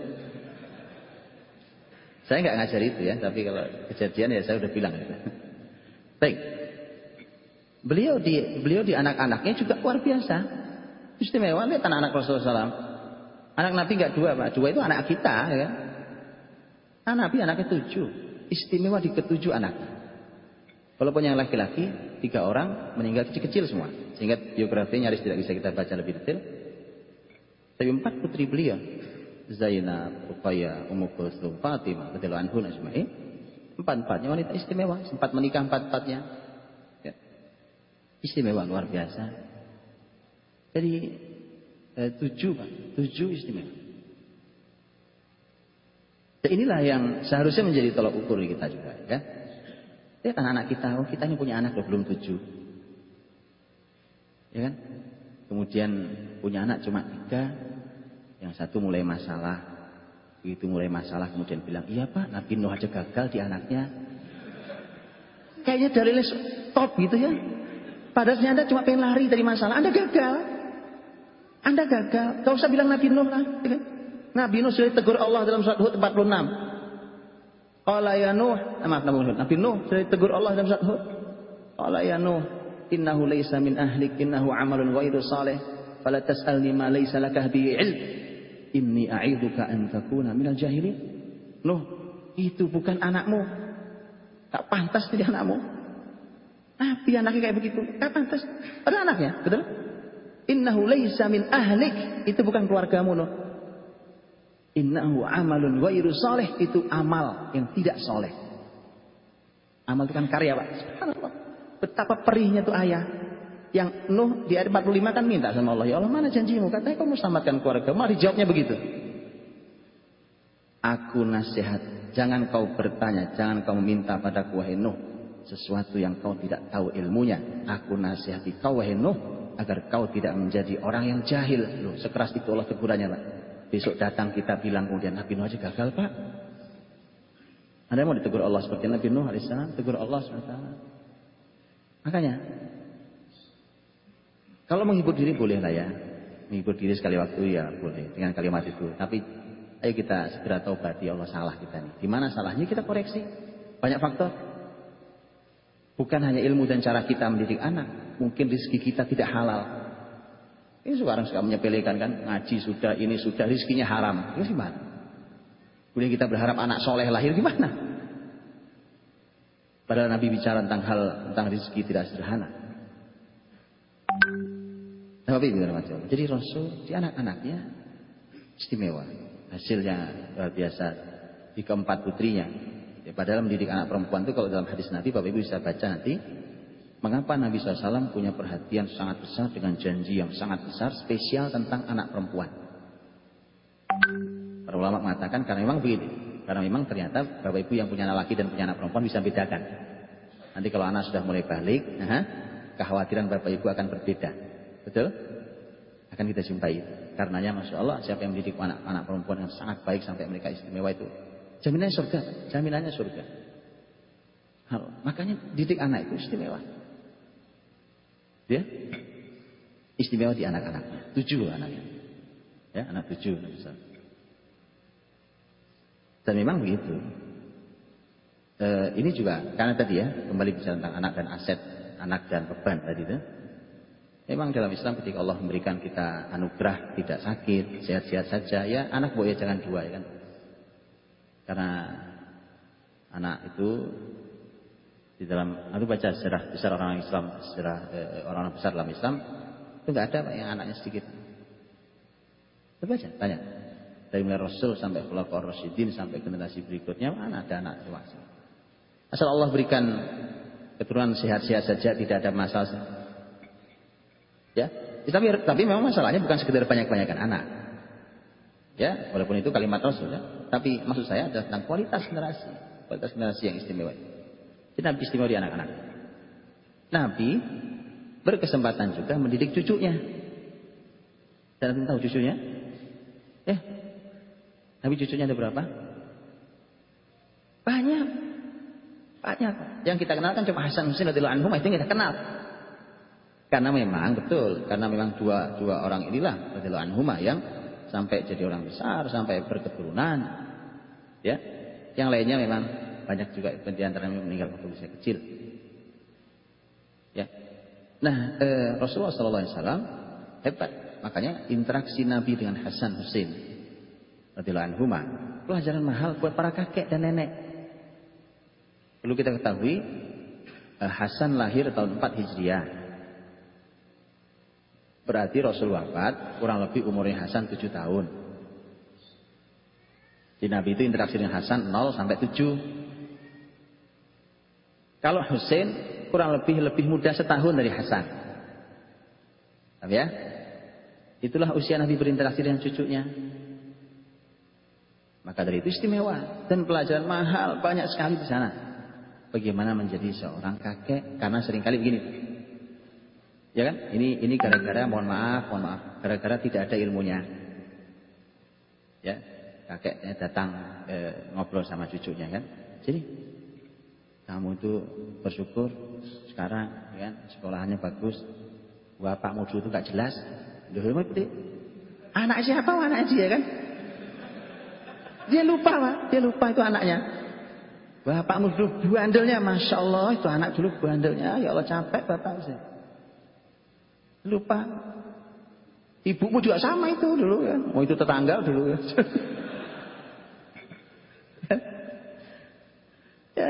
Saya nggak ngajar itu ya, tapi kalau kejadian ya saya udah bilang itu. Baik. Beliau di anak-anaknya juga luar biasa. Istimewa, lihat anak-anak Rasulullah SAW. Anak Nabi nggak dua, Pak. Dua itu anak kita, ya kan? Anak Nabi anaknya 7. Istimewa di ke-7 anaknya. Walaupun yang laki-laki 3 orang meninggal kecil-kecil semua. Sehingga biografinya nyaris tidak bisa kita baca lebih detail. Tapi 4 putri beliau, Zainab, Ruqayyah, Ummu Kulsum, Fatimah, radhiyallahu anhun ajma'in. 4-4-nya wanita istimewa, sempat menikah 4-4-nya. Ya. Istimewa luar biasa. Jadi 7, Pak, 7 istimewa. Dan inilah yang seharusnya menjadi tolak ukur kita juga, ya. Lihat anak-anak kita, kita ini punya anak loh, belum 7. Ya kan? Kemudian punya anak cuma 3. Yang satu mulai masalah. Begitu mulai masalah kemudian bilang, iya Pak, Nabi Nuh aja gagal di anaknya. Kayaknya dalilnya top gitu ya. Padahal Anda cuma pengen lari dari masalah. Anda gagal. Gak usah bilang Nabi Nuh lah. Ya kan? Nabi Nuh sudah ditegur Allah dalam surat Hud 46. Qala ya Nuh, Nabi Nuh sudah ditegur Allah dalam surat Hud. Qala ya Nuh, innahu laysa min ahlik, innahu amalun ghairu salih, fala tas'alni ma laysa laka bihi ilm. Inni a'idzuka an takuna minal jahilin. Nuh, itu bukan anakmu. Tak pantas jadi anakmu. Nabi anaknya kayak begitu, tak pantas. Ada anaknya, betul? Innahu laysa min ahlik, itu bukan keluargamu, Nuh. Innahu amalun ghairu salih, itu amal yang tidak soleh. Amal itu kan karya, Pak. Subhanallah. Betapa perihnya tuh ayah. Yang Nuh di ayat 45 kan minta sama Allah, ya Allah mana janjimu? Katanya kamu selamatkan keluarga. Malah dijawabnya begitu. Aku nasihat, jangan kau bertanya, jangan kau minta padaku wahai Nuh sesuatu yang kau tidak tahu ilmunya. Aku nasihati kau wahai Nuh agar kau tidak menjadi orang yang jahil. Loh, sekeras itu Allah tegurannya, Pak. Besok datang kita bilang kemudian Nabi Nuh aja gagal, Pak. Anda mau ditegur Allah seperti Nabi Nuh alaihissalam, tegur Allah SWT. Makanya kalau menghibur diri boleh lah ya. Menghibur diri sekali waktu ya boleh dengan kalimat itu. Tapi ayo kita segera taubat, ya Allah salah kita nih. Di mana salahnya kita koreksi. Banyak faktor. Bukan hanya ilmu dan cara kita mendidik anak. Mungkin rezeki kita tidak halal. Ini sekarang suka menyepelekan kan. Ngaji sudah, ini sudah, rezekinya haram. Ini gimana? Kemudian kita berharap anak soleh lahir gimana? Padahal Nabi bicara tentang rezeki tidak sederhana. Jadi Rasul di anak-anaknya istimewa. Hasilnya luar biasa di keempat putrinya. Ya, padahal mendidik anak perempuan itu kalau dalam hadis Nabi, Bapak Ibu bisa baca nanti. Mengapa Nabi SAW punya perhatian sangat besar dengan janji yang sangat besar spesial tentang anak perempuan. Para ulama mengatakan karena memang begini. Karena memang ternyata Bapak Ibu yang punya anak laki dan punya anak perempuan bisa bedakan. Nanti kalau anak sudah mulai balik, kekhawatiran Bapak Ibu akan berbeda. Betul? Akan kita jumpai itu. Karenanya Masya Allah, siapa yang mendidik anak perempuan yang sangat baik sampai mereka istimewa itu, jaminannya surga. Jaminannya surga. Makanya didik anak itu istimewa. Ya? Istimewa di anak-anaknya. 7 anaknya. Ya, anak 7 besar. Dan memang begitu. Ini juga karena tadi ya, kembali bicara tentang anak dan aset, anak dan beban tadi itu. Memang dalam Islam ketika Allah memberikan kita anugerah tidak sakit, sehat-sehat saja, ya anak boleh jangan 2 ya kan. Karena anak itu Di dalam aku baca sejarah besar orang Islam, sejarah orang-orang besar dalam Islam itu nggak ada Pak, yang anaknya sedikit. Coba aja tanya. Dari mulai Rasul sampai Khulafaur Rasyidin sampai generasi berikutnya mana ada anak dewasa. Asal Allah berikan keturunan sehat-sehat saja, tidak ada masalah. Ya, tapi memang masalahnya bukan sekedar banyak-banyakan anak. Ya, walaupun itu kalimat Rasul ya. Tapi maksud saya adalah tentang kualitas generasi yang istimewa. Jadi Nabi istimewa di anak-anak. Nabi berkesempatan juga mendidik cucunya. Dan tahu cucunya? Ya, Nabi cucunya ada berapa? Banyak. Yang kita kenal kan cuma Hasan Husain radhiyallahu anhum, itu yang kita kenal. Karena memang betul, karena memang dua orang inilah radhiyallahu anhum yang sampai jadi orang besar, sampai berketurunan. Ya. Yang lainnya memang banyak juga di antaranya meninggal waktu usia kecil. Ya. Nah, Rasulullah SAW hebat. Makanya interaksi Nabi dengan Hasan Husain radhiyallahu anhuma pelajaran mahal buat para kakek dan nenek. Perlu kita ketahui Hasan lahir tahun 4 Hijriah. Berarti Rasul wafat kurang lebih umurnya Hasan 7 tahun. Di Nabi itu interaksi dengan Hasan 0 sampai 7. Kalau Husain kurang lebih muda setahun dari Hasan. Paham ya? Itulah usia Nabi berinteraksi dengan cucunya. Maka dari itu istimewa dan pelajaran mahal banyak sekali di sana. Bagaimana menjadi seorang kakek? Karena seringkali begini, ya kan? Ini gara-gara mohon maaf, gara-gara tidak ada ilmunya. Ya, kakeknya datang ngobrol sama cucunya kan. Jadi kamu itu bersyukur sekarang, ya kan? Sekolahannya bagus, bapakmu dulu itu nggak jelas. Anak siapa? Anak dia kan? Dia lupa Pak, dia lupa itu anaknya. Bapakmu dulu bandelnya, Masya Allah itu anak dulu bandelnya. Ya Allah capek bapak saya. Lupa. Ibumu juga sama itu dulu kan. Oh itu tetangga dulu ya. Ya.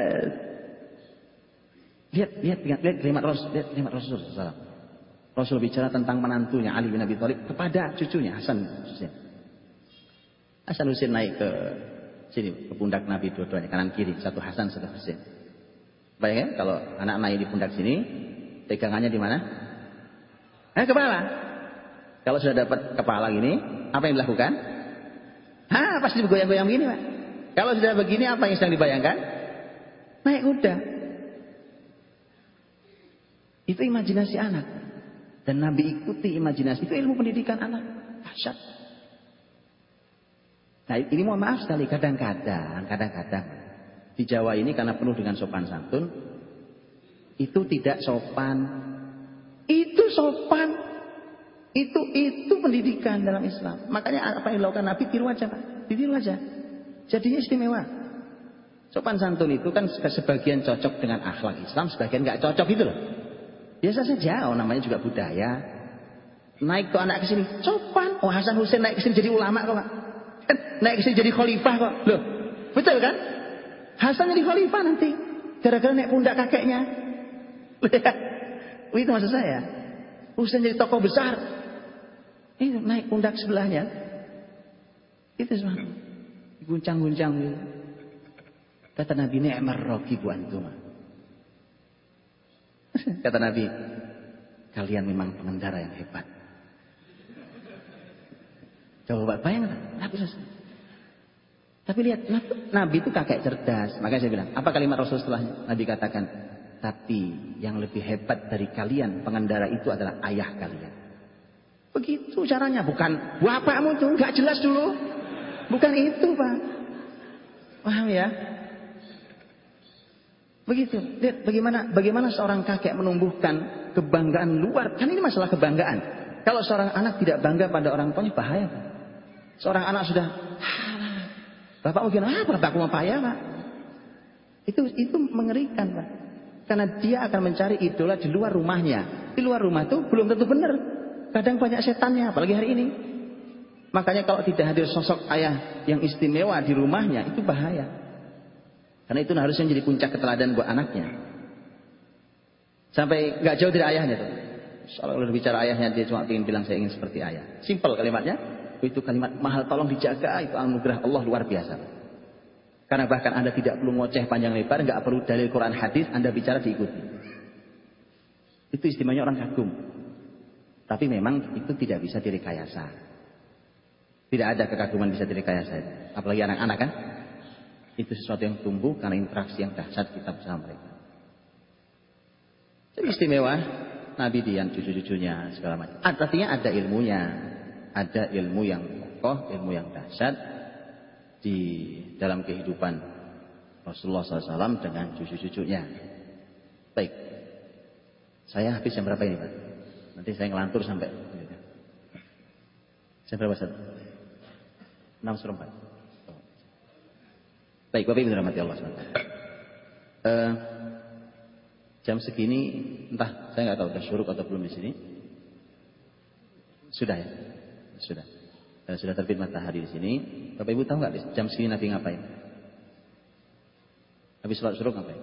Lihat kalimat Rasul SAW. Rasul bicara tentang menantunya Ali bin Abi Thalib kepada cucunya Hasan Husain. Hasan Husain naik ke sini, ke pundak Nabi dua-duanya, kanan kiri, satu Hasan, satu Husain. Bayangkan kalau anak naik di pundak sini, pegangannya di mana? Kepala. Kalau sudah dapat kepala gini, apa yang dilakukan? Pasti bergoyang-goyang begini, Pak. Kalau sudah begini, apa yang sedang dibayangkan? Naik kuda. Itu imajinasi anak. Dan Nabi ikuti imajinasi. Itu ilmu pendidikan anak. Dahsyat. Nah ini mohon maaf sekali, kadang-kadang di Jawa ini karena penuh dengan sopan santun, itu tidak sopan. Itu sopan. Itu pendidikan dalam Islam. Makanya apa yang dilakukan Nabi tiru aja Pak. Ditiru aja. Jadinya istimewa. Sopan santun itu kan sebagian cocok dengan akhlak Islam, sebagian nggak cocok gitu loh. Biasa saja, namanya juga budaya. Naik tuh anak ke sini, sopan. Oh Hasan Husain naik ke sini jadi ulama kok Pak. Naik ke sini jadi khalifah kok. Loh, betul kan? Hasan jadi khalifah nanti. Gara-gara naik pundak kakeknya. Itu maksud saya. Husain jadi tokoh besar. Itu naik pundak sebelahnya. Itu semua. Guncang-guncang. Kata Nabi, ni'mar raqibu antum. Kata Nabi, kalian memang pengendara yang hebat. Coba bayangkan, tapi lihat Nabi itu kakek cerdas. Makanya saya bilang, apa kalimat Rasul setelahnya? Nabi katakan, tapi yang lebih hebat dari kalian pengendara itu adalah ayah kalian. Begitu caranya, bukan bapakmu tuh nggak jelas dulu, bukan itu Pak. Paham ya? Begitu. Lihat bagaimana seorang kakek menumbuhkan kebanggaan luar. Kan ini masalah kebanggaan. Kalau seorang anak tidak bangga pada orang tuanya bahaya Pak. Seorang anak sudah, bapakmu gimana? Bapakku mau payah Pak. Itu mengerikan Pak. Karena dia akan mencari idola di luar rumahnya. Di luar rumah itu belum tentu benar. Kadang banyak setannya, apalagi hari ini. Makanya kalau tidak hadir sosok ayah yang istimewa di rumahnya, itu bahaya. Karena itu harusnya menjadi puncak keteladanan buat anaknya. Sampai nggak jauh dari ayahnya tuh. Kalau bicara ayahnya dia cuma ingin bilang saya ingin seperti ayah. Simpel kalimatnya. Itu kalimat mahal, tolong dijaga, itu anugerah Allah luar biasa. Karena bahkan Anda tidak perlu ngoceh panjang lebar, nggak perlu dalil Quran hadis, Anda bicara diikuti. Itu istimewanya orang kagum. Tapi memang itu tidak bisa direkayasa. Tidak ada kekaguman bisa direkayasa. Apalagi anak-anak kan. Itu sesuatu yang tumbuh karena interaksi yang dahsyat kita bersama mereka. Jadi istimewa Nabi Dian cucu-cucunya segala macam. Artinya ada ilmunya, ada ilmu yang kokoh, ilmu yang dahsyat di dalam kehidupan Rasulullah SAW dengan cucu-cucunya. Baik, saya habis jam berapa ini Pak? Nanti saya ngelantur sampai jam berapa Ustaz? 6:04. Baik, Bapak Ibu dirahmati Allah SWT. Jam segini, entah saya nggak tahu sudah syuruk atau belum di sini. Sudah ya, sudah. Sudah terbit matahari di sini. Bapak Ibu tahu nggak jam segini Nabi ngapain? Habis sholat syuruk ngapain?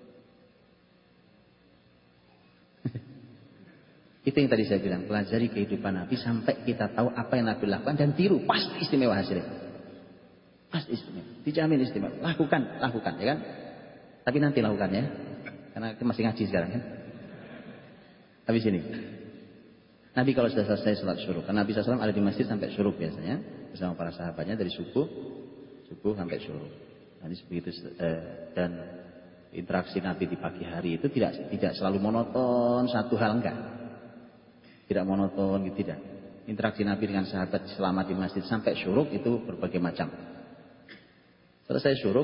Itu yang tadi saya bilang, pelajari kehidupan Nabi sampai kita tahu apa yang Nabi lakukan dan tiru, pasti istimewa hasilnya. Pasti istimewa, dijamin istimewa. Lakukan, ya kan? Tapi nanti lakukan ya. Karena kita masih ngaji sekarang kan. Habis ini. Nabi kalau sudah selesai sholat syuruk. Karena Nabi SAW ada di masjid sampai syuruk biasanya. Bersama para sahabatnya dari subuh sampai syuruk. Nanti begitu. Dan interaksi Nabi di pagi hari itu tidak selalu monoton satu hal, enggak. Tidak monoton gitu, tidak. Interaksi Nabi dengan sahabat selama di masjid sampai syuruk itu berbagai macam. Selesai syuruk.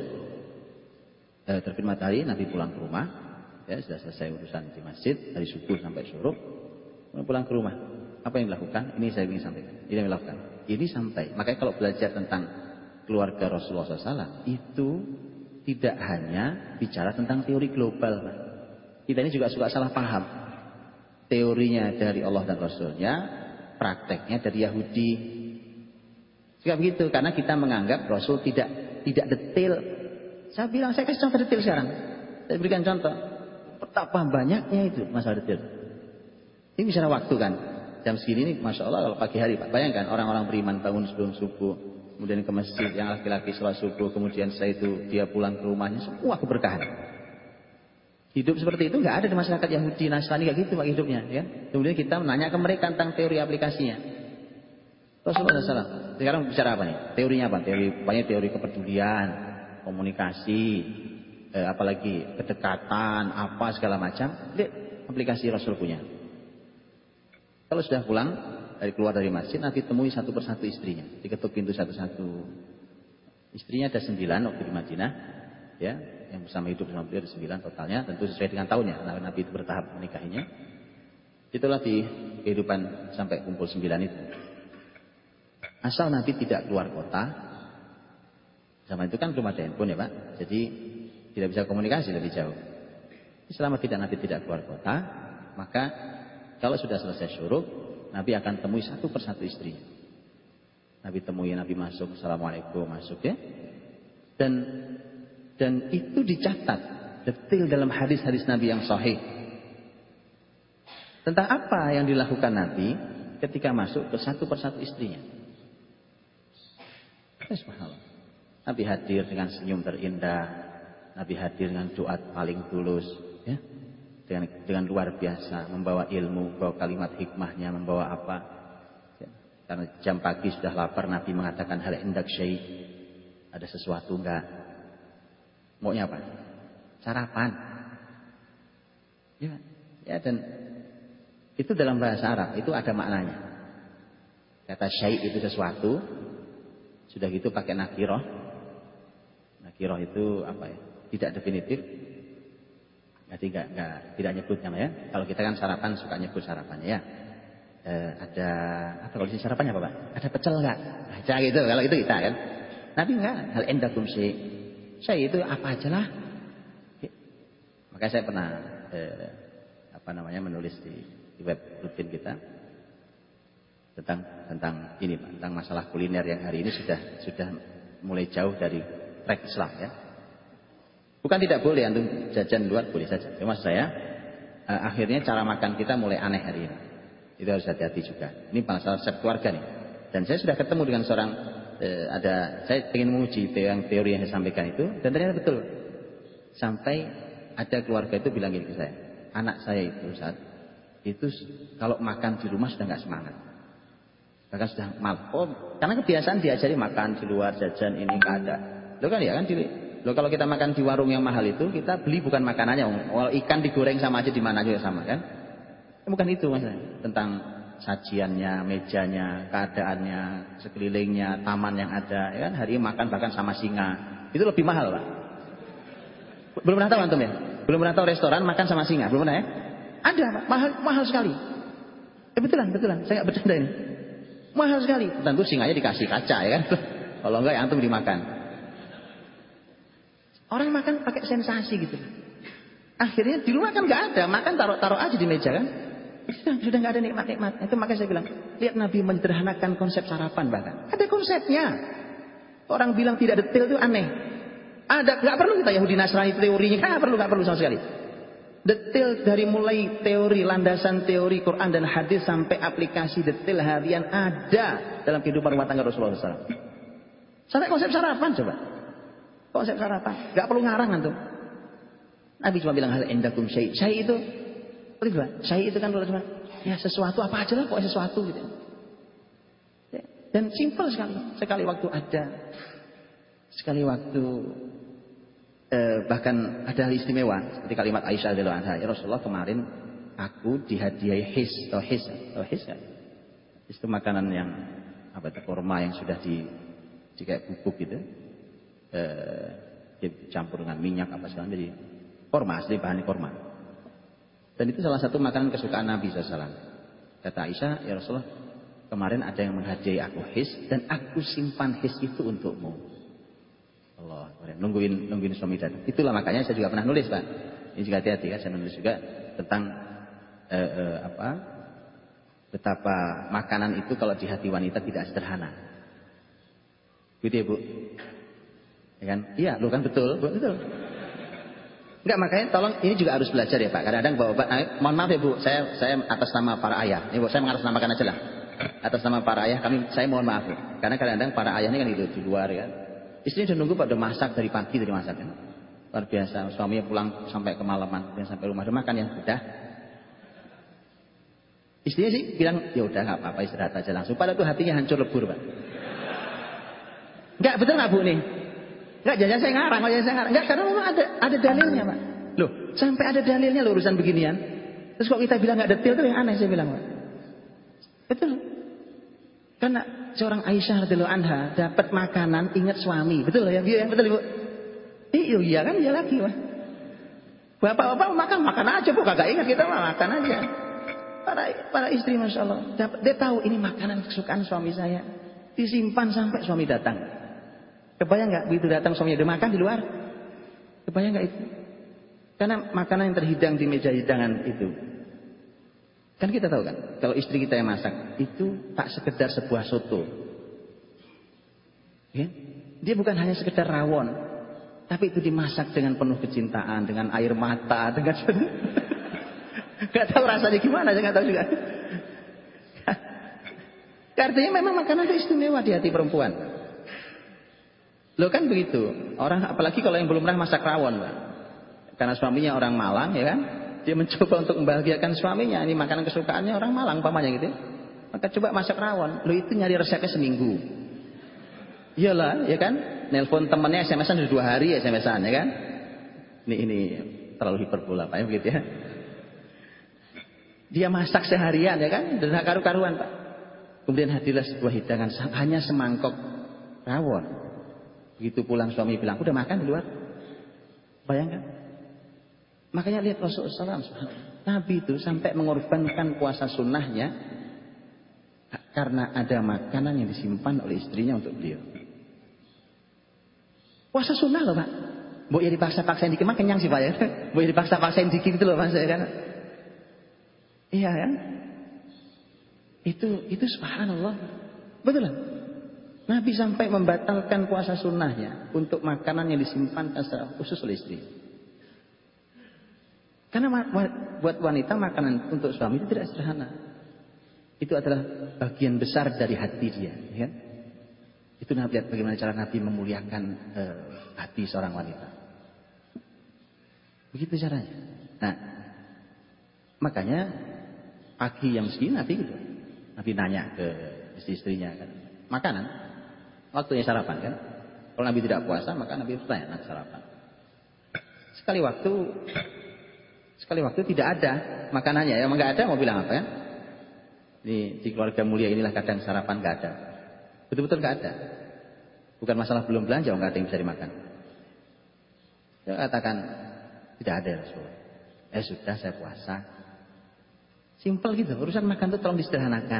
Terbit matahari Nabi pulang ke rumah. Ya, sudah selesai urusan di masjid dari subuh sampai syuruk, pulang ke rumah. Apa yang dilakukan? Ini saya ingin sampaikan. Ini yang dilakukan. Ini sampai. Makanya kalau belajar tentang keluarga Rasulullah SAW itu tidak hanya bicara tentang teori global. Kita ini juga suka salah paham. Teorinya dari Allah dan Rasulnya, prakteknya dari Yahudi. Juga begitu. Karena kita menganggap Rasul tidak detail. Saya bilang saya kasih contoh detail sekarang. Saya berikan contoh. Betapa banyaknya itu masalah detail. Ini bicara waktu kan. Jam segini ini Masya Allah kalau pagi hari Pak. Bayangkan orang-orang beriman bangun sebelum subuh. Kemudian ke masjid yang laki-laki sholat subuh. Kemudian setelah itu dia pulang ke rumahnya. Semua keberkahan. Hidup seperti itu nggak ada di masyarakat Yahudi Nasrani kayak gitu Pak hidupnya. Ya? Kemudian kita menanya ke mereka tentang teori aplikasinya. Rasulullah SAW. Sekarang bicara apa nih? Teorinya apa? Teori kepedulian. Komunikasi. Apalagi kedekatan, apa segala macam, lihat aplikasi Rasul punya. Kalau sudah pulang, keluar dari masjid, nanti temui satu persatu istrinya, diketuk pintu satu-satu. Istrinya ada 9 waktu di Madinah, ya, yang bersama hidup bersama beliau ada 9 totalnya, tentu sesuai dengan tahunnya, karena Nabi itu bertahap menikahinya. Itulah di kehidupan sampai kumpul 9 itu. Asal Nabi tidak keluar kota, zaman itu kan belum ada handphone ya Pak, jadi tidak bisa komunikasi lebih jauh. Selama Nabi tidak keluar kota, maka kalau sudah selesai syuruk, Nabi akan temui satu persatu istrinya. Nabi temui, Nabi masuk, Assalamualaikum, masuk ya. Dan itu dicatat detail dalam hadis-hadis Nabi yang sahih. Tentang apa yang dilakukan Nabi ketika masuk ke satu persatu istrinya. Subhanallah. Nabi hadir dengan senyum terindah. Nabi hadir dengan doa paling tulus, ya, dengan luar biasa, membawa ilmu, membawa kalimat hikmahnya, membawa apa? Ya. Karena jam pagi sudah lapar, Nabi mengatakan hal indak syai, ada sesuatu enggak? Maunya apa? Sarapan. Ya, dan itu dalam bahasa Arab itu ada maknanya. Kata syai itu sesuatu, sudah gitu pakai nakiroh. Nakiroh itu apa ya? Tidak definitif, jadi tidak nyebut namanya. Kalau kita kan sarapan suka nyebut sarapannya ya. Ada apa kalau di sarapannya apa Pak? Ada pecel nggak? Baca gitu. Kalau itu kita kan. Nabi enggak. Hal endakum syai itu apa aja lah. Makanya saya pernah menulis di web rutin kita tentang ini Pak, tentang masalah kuliner yang hari ini sudah mulai jauh dari track Islam ya. Bukan tidak boleh antum jajan luar, boleh saja. Maksud saya akhirnya cara makan kita mulai aneh hari ini. Itu harus hati-hati juga. Ini masalah resep keluarga nih. Dan saya sudah ketemu dengan seorang saya ingin menguji teori yang saya sampaikan itu, dan ternyata betul. Sampai ada keluarga itu bilang gini ke saya, anak saya itu Ustaz, itu kalau makan di rumah sudah nggak semangat, bahkan sudah karena kebiasaan diajari makan di luar, jajan ini nggak ada. Lo kan ya kan kalau kita makan di warung yang mahal itu, kita beli bukan makanannya, walau ikan digoreng sama aja di mana juga sama kan? Bukan itu maksudnya, tentang sajiannya, mejanya, keadaannya, sekelilingnya, taman yang ada, ya kan? Hari ini makan bahkan sama singa, itu lebih mahal Pak. Belum pernah tahu antum ya? Belum pernah tahu restoran makan sama singa, belum pernah ya? Ada Pak, mahal sekali. Betulan, saya nggak bercanda ini. Mahal sekali. Tentu singanya dikasih kaca ya kan? Kalau enggak ya antum dimakan. Orang makan pakai sensasi gitu. Akhirnya di rumah kan nggak ada, makan taruh aja di meja kan? Sudah nggak ada nikmat-nikmat. Itu makanya saya bilang, lihat Nabi menyederhanakan konsep sarapan bahkan. Ada konsepnya. Orang bilang tidak detail itu aneh. Ada, nggak perlu kita Yahudi Nasrani teorinya, nggak perlu sama sekali. Detail dari mulai teori, landasan teori Quran dan hadis sampai aplikasi detail harian ada dalam kehidupan rumah tangga Rasulullah SAW. Sampai konsep sarapan coba. Konsep sarapan, nggak perlu ngarang antum. Nabi cuma bilang hal endakum syai. Syai itu kan cuma ya sesuatu apa aja lah, pokoknya sesuatu gitu. Dan simpel sekali waktu ada, sekali waktu bahkan ada hal istimewa seperti kalimat Aisyah radhiyallahu anha, ya Rasulullah kemarin aku dihadiahi his kan? Itu makanan yang kurma yang sudah di kayak bubuk gitu, dicampur dengan minyak apa segala, jadi kurma, asli bahannya kurma. Dan itu salah satu makanan kesukaan Nabi SAW. Kata Aisyah, ya Rasulullah, kemarin ada yang menghadiahi aku his, dan aku simpan his itu untukmu. Allah, nungguin suami datang. Itulah makanya saya juga pernah nulis Pak. Ini juga hati-hati ya, saya nulis juga tentang betapa makanan itu kalau di hati wanita tidak sederhana. Gitu ya Bu? Ya kan? Iya, lu kan betul. Enggak, makanya tolong ini juga harus belajar ya Pak. Kadang-kadang bapak, mohon maaf ya Bu, saya atas nama para ayah. Ini Bu, saya mengatasnamakan aja lah. Atas nama para ayah saya mohon maaf Bu. Karena kadang-kadang para ayah ini kan gitu di luar ya. Istri udah nunggu pada masak dari pagi dari masak kan. Luar biasa, suaminya pulang sampai kemalaman, dan sampai rumah udah makan ya, udah. Istrinya sih bilang, ya udah nggak apa-apa istirahat aja langsung. Padahal tuh hatinya hancur lebur Pak. Enggak, betul nggak Bu nih? Enggak, jangan saya ngarang. Enggak, karena memang ada dalilnya Pak. Loh, sampai ada dalilnya loh urusan beginian. Terus kok kita bilang nggak detail itu yang aneh saya bilang Pak. Betul. Karena seorang Aisyah radhiyallahu anha dapat makanan ingat suami. Betul ya? Yang betul Ibu? Iya kan dia lagi Pak. Bapak-bapak makan aja Bu, kagak ingat kita makan aja. Para istri Masya Allah, dia tahu ini makanan kesukaan suami saya. Disimpan sampai suami datang. Kebayang nggak begitu datang suaminya udah makan di luar? Kebayang nggak itu? Karena makanan yang terhidang di meja hidangan itu, kan kita tahu kan, kalau istri kita yang masak itu tak sekedar sebuah soto, ya? Dia bukan hanya sekedar rawon, tapi itu dimasak dengan penuh kecintaan, dengan air mata, dengan nggak tahu rasanya gimana, saya nggak tahu juga. Artinya memang makanan itu istimewa di hati perempuan. Loh kan begitu. Orang apalagi kalau yang belum pernah masak rawon, Pak. Karena suaminya orang Malang ya kan. Dia mencoba untuk membahagiakan suaminya. Ini makanan kesukaannya orang Malang pamannya gitu. Maka coba masak rawon. Loh itu nyari resepnya seminggu. Iyalah, ya kan? Nelpon temannya SMS-an udah 2 hari SMS-an ya kan? Ini terlalu hiperbola Pak ya begitu ya. Dia masak seharian ya kan? Dan karu-karuan Pak. Kemudian hadirlah sebuah hidangan hanya semangkok rawon. Begitu pulang suami bilang, udah makan di luar? Bayangkan. Makanya lihat Rasulullah SAW. Nabi itu sampai mengorbankan puasa sunnahnya karena ada makanan yang disimpan oleh istrinya untuk beliau. Puasa sunnah loh Pak. Mau ya dipaksa-paksain dikit, mah kenyang sih Pak ya. Mau ya dipaksa-paksain dikit itu loh Mas ya kan. Iya kan. Itu subhanallah. Betul lah. Nabi sampai membatalkan puasa sunnahnya untuk makanan yang disimpan secara khusus oleh istri. Karena buat wanita makanan untuk suami itu tidak sederhana. Itu adalah bagian besar dari hati dia, ya kan? Itu Nabi lihat bagaimana cara Nabi memuliakan hati seorang wanita. Begitu caranya. Nah, makanya pagi yang segini Nabi gitu. Nabi nanya ke istri-istrinya kan, makanan, waktunya sarapan kan? Kalau Nabi tidak puasa maka Nabi bertanya nak sarapan. Sekali waktu tidak ada makanannya, ya nggak ada mau bilang apa ya? Di keluarga mulia inilah kadang sarapan nggak ada, betul-betul nggak ada. Bukan masalah belum belanja, nggak ada yang bisa dimakan. Dia katakan tidak ada Rasulullah. Sudah saya puasa. Simpel gitu, urusan makan itu tolong disederhanakan.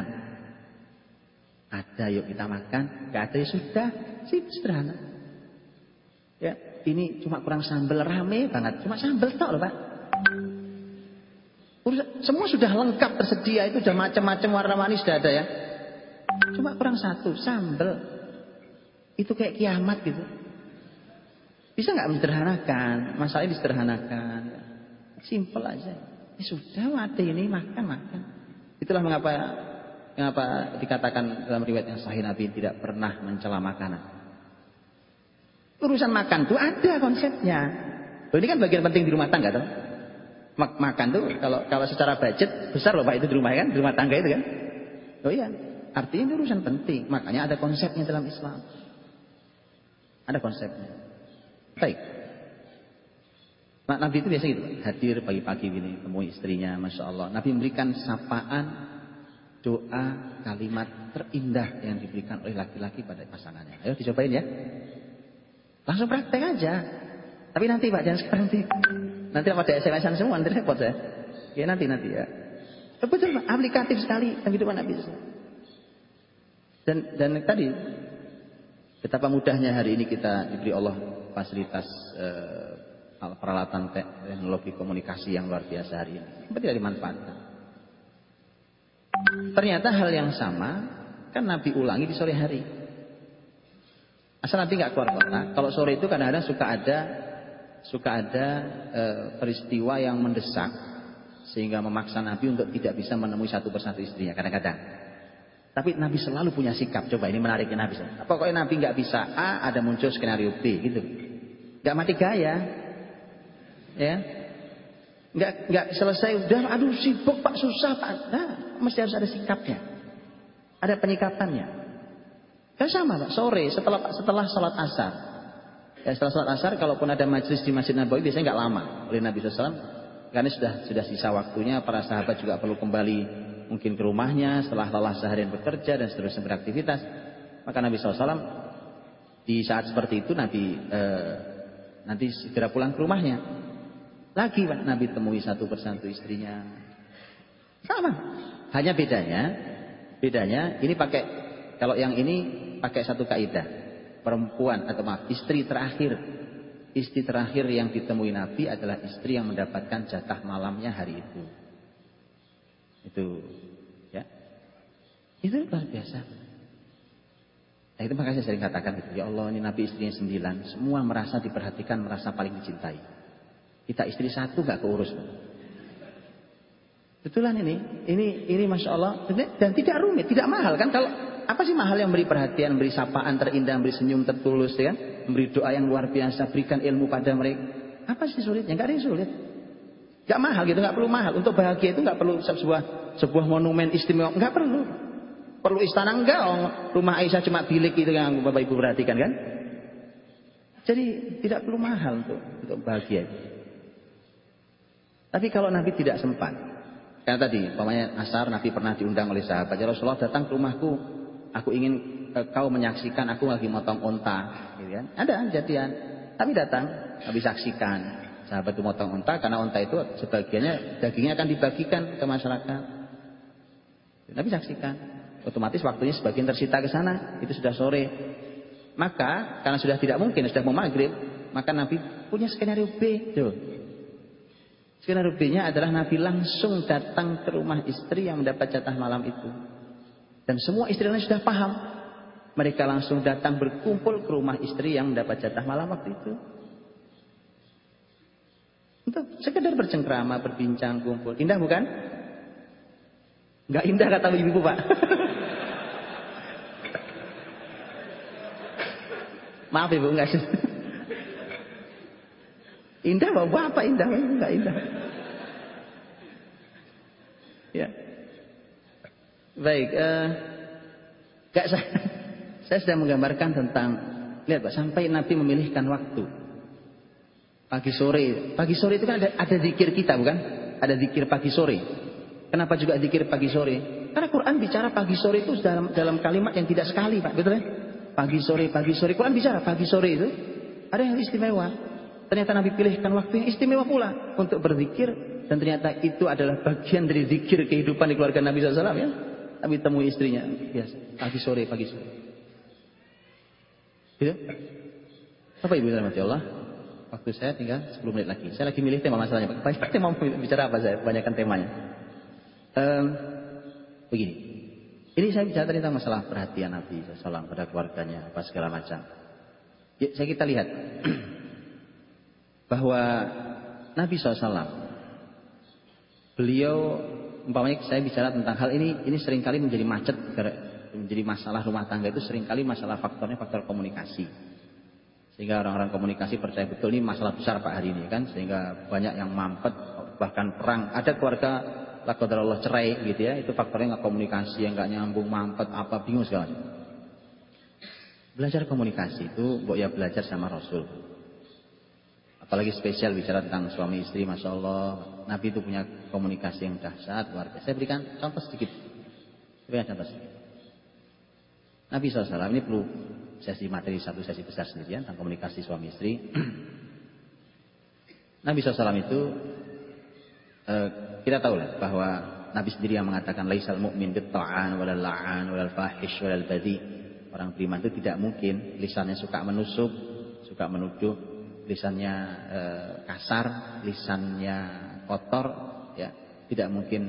Ada yuk kita makan, nggak ada ya sudah, sederhana. Ya ini cuma kurang sambal, rame banget, cuma sambal tok loh Pak. Semua sudah lengkap tersedia, itu sudah macam-macam warna-warni sudah ada ya. Cuma kurang satu, sambal. Itu kayak kiamat gitu. Bisa nggak menyederhanakan? Masalahnya disederhanakan. Simpel aja. Ya sudah ada ini makan. Itulah mengapa dikatakan dalam riwayat yang sahih Nabi tidak pernah mencela makanan. Urusan makan tuh ada konsepnya. Ini kan bagian penting di rumah tangga toh. Makan tuh kalau secara budget besar loh Pak itu di rumah kan, di rumah tangga itu kan. Oh iya, artinya itu urusan penting. Makanya ada konsepnya dalam Islam. Ada konsepnya. Baik. Nabi itu biasa gitu, hadir pagi-pagi gini, temui istrinya, masya Allah. Nabi memberikan sapaan, doa, kalimat terindah yang diberikan oleh laki-laki pada pasangannya. Ayo dicobain ya. Langsung praktek aja. Tapi nanti Pak, jangan sekarang nanti. Nanti pada SMS-an semua, nanti repot saya. Ya nanti ya. Betul Pak, aplikatif sekali kehidupan Nabi. Dan tadi betapa mudahnya hari ini kita diberi Allah fasilitas peralatan teknologi komunikasi yang luar biasa hari ini. Tapi tidak dimanfaatkan. Ternyata hal yang sama kan Nabi ulangi di sore hari. Asal Nabi nggak keluar kota. Kalau sore itu kadang-kadang suka ada peristiwa yang mendesak sehingga memaksa Nabi untuk tidak bisa menemui satu persatu istrinya kadang-kadang. Tapi Nabi selalu punya sikap. Coba ini menariknya Nabi. Pokoknya Nabi nggak bisa A, ada muncul skenario B gitu. Nggak mati gaya, ya. Nggak selesai udah. Aduh sibuk Pak, susah Pak. Nah, mesti harus ada sikapnya, ada penyikapannya. Kan sama Pak. Sore setelah sholat asar. Ya, setelah sholat asar, kalaupun ada majelis di Masjid Nabawi biasanya nggak lama oleh Nabi SAW, karena sudah sisa waktunya, para sahabat juga perlu kembali mungkin ke rumahnya setelah lelah seharian bekerja dan seterusnya beraktivitas. Maka Nabi SAW di saat seperti itu nanti segera pulang ke rumahnya. Lagi Pak, Nabi temui satu persatu istrinya. Sama, hanya bedanya ini kalau yang ini pakai satu kaidah. Perempuan atau istri terakhir yang ditemui Nabi adalah istri yang mendapatkan jatah malamnya hari itu. Itu ya. Itu luar biasa. Nah, itu makanya saya sering katakan gitu, ya Allah ini Nabi istrinya 9, semua merasa diperhatikan, merasa paling dicintai. Kita istri 1 gak keurus. Betulan ini Masya Allah, dan tidak rumit, tidak mahal kan. Kalau apa sih mahal yang beri perhatian, beri sapaan terindah, beri senyum tertulus, ya kan? Memberi doa yang luar biasa, berikan ilmu pada mereka. Apa sih sulitnya? Gak ada yang sulit. Gak mahal gitu, gak perlu mahal. Untuk bahagia itu gak perlu sebuah monumen istimewa, gak perlu. Perlu istana enggak? Rumah Aisyah cuma bilik itu yang Bapak Ibu perhatikan kan? Jadi tidak perlu mahal untuk bahagia. Tapi kalau Nabi tidak sempat, karena tadi, umpamanya asar Nabi pernah diundang oleh sahabat, ya Rasulullah datang ke rumahku, aku ingin kau menyaksikan aku lagi motong unta, gitu kan? Ada kejadian, tapi datang, Nabi saksikan sahabat itu motong unta, karena unta itu sebagiannya dagingnya akan dibagikan ke masyarakat. Nabi saksikan, otomatis waktunya sebagian tersita ke sana, itu sudah sore. Maka karena sudah tidak mungkin, sudah mau maghrib, maka Nabi punya skenario B, tuh. Skenario B-nya adalah Nabi langsung datang ke rumah istri yang mendapat jatah malam itu. Dan semua istri lain sudah paham. Mereka langsung datang berkumpul ke rumah istri yang mendapat jatah malam waktu itu. Untuk Untuk sekedar bercengkrama, berbincang, kumpul. Indah bukan? Enggak indah kata ibu Pak. Maaf Ibu, enggak sih. Indah Bapak indah, enggak indah. Ya. Baik, saya sedang menggambarkan tentang, lihat Pak, sampai Nabi memilihkan waktu. Pagi sore itu kan ada zikir kita bukan? Ada zikir pagi sore. Kenapa juga zikir pagi sore? Karena Quran bicara pagi sore itu dalam kalimat yang tidak sekali Pak, betul ya? Pagi sore. Quran bicara pagi sore itu ada yang istimewa. Ternyata Nabi pilihkan waktu yang istimewa pula untuk berzikir, dan ternyata itu adalah bagian dari zikir kehidupan di keluarga Nabi SAW ya. Nabi temui istrinya biasa pagi sore. Gitu? Apa Ibu dirahmati Allah? Waktu saya tinggal 10 menit lagi. Saya lagi milih tema masalahnya. Pak mau bicara apa saya? Kebanyakan temanya. Begini. Ini saya bicara tentang masalah perhatian Nabi SAW pada keluarganya, apa segala macam. Ya, kita lihat bahwa Nabi SAW, beliau, umpamanya saya bicara tentang hal ini seringkali menjadi macet, menjadi masalah rumah tangga itu seringkali masalah faktornya faktor komunikasi. Sehingga orang-orang komunikasi percaya betul ini masalah besar Pak hari ini kan, sehingga banyak yang mampet, bahkan perang. Ada keluarga la qadarullah cerai gitu ya, itu faktornya nggak komunikasi, yang nggak nyambung, mampet, apa bingung segala macam. Belajar komunikasi itu, ya belajar sama Rasul. Apalagi spesial bicara tentang suami istri, masya Allah, Nabi itu punya komunikasi yang dahsyat luar biasa. Saya berikan contoh sedikit. Nabi SAW ini perlu sesi materi, satu sesi besar sendirian tentang komunikasi suami istri. Nabi SAW itu kita tahu lah bahwa Nabi sendiri yang mengatakan laisal mu'min bitta'an walal la'an walal fahish walal badhi. Orang beriman itu tidak mungkin lisannya suka menusuk, suka menuduh, lisannya kasar, lisannya kotor, ya tidak mungkin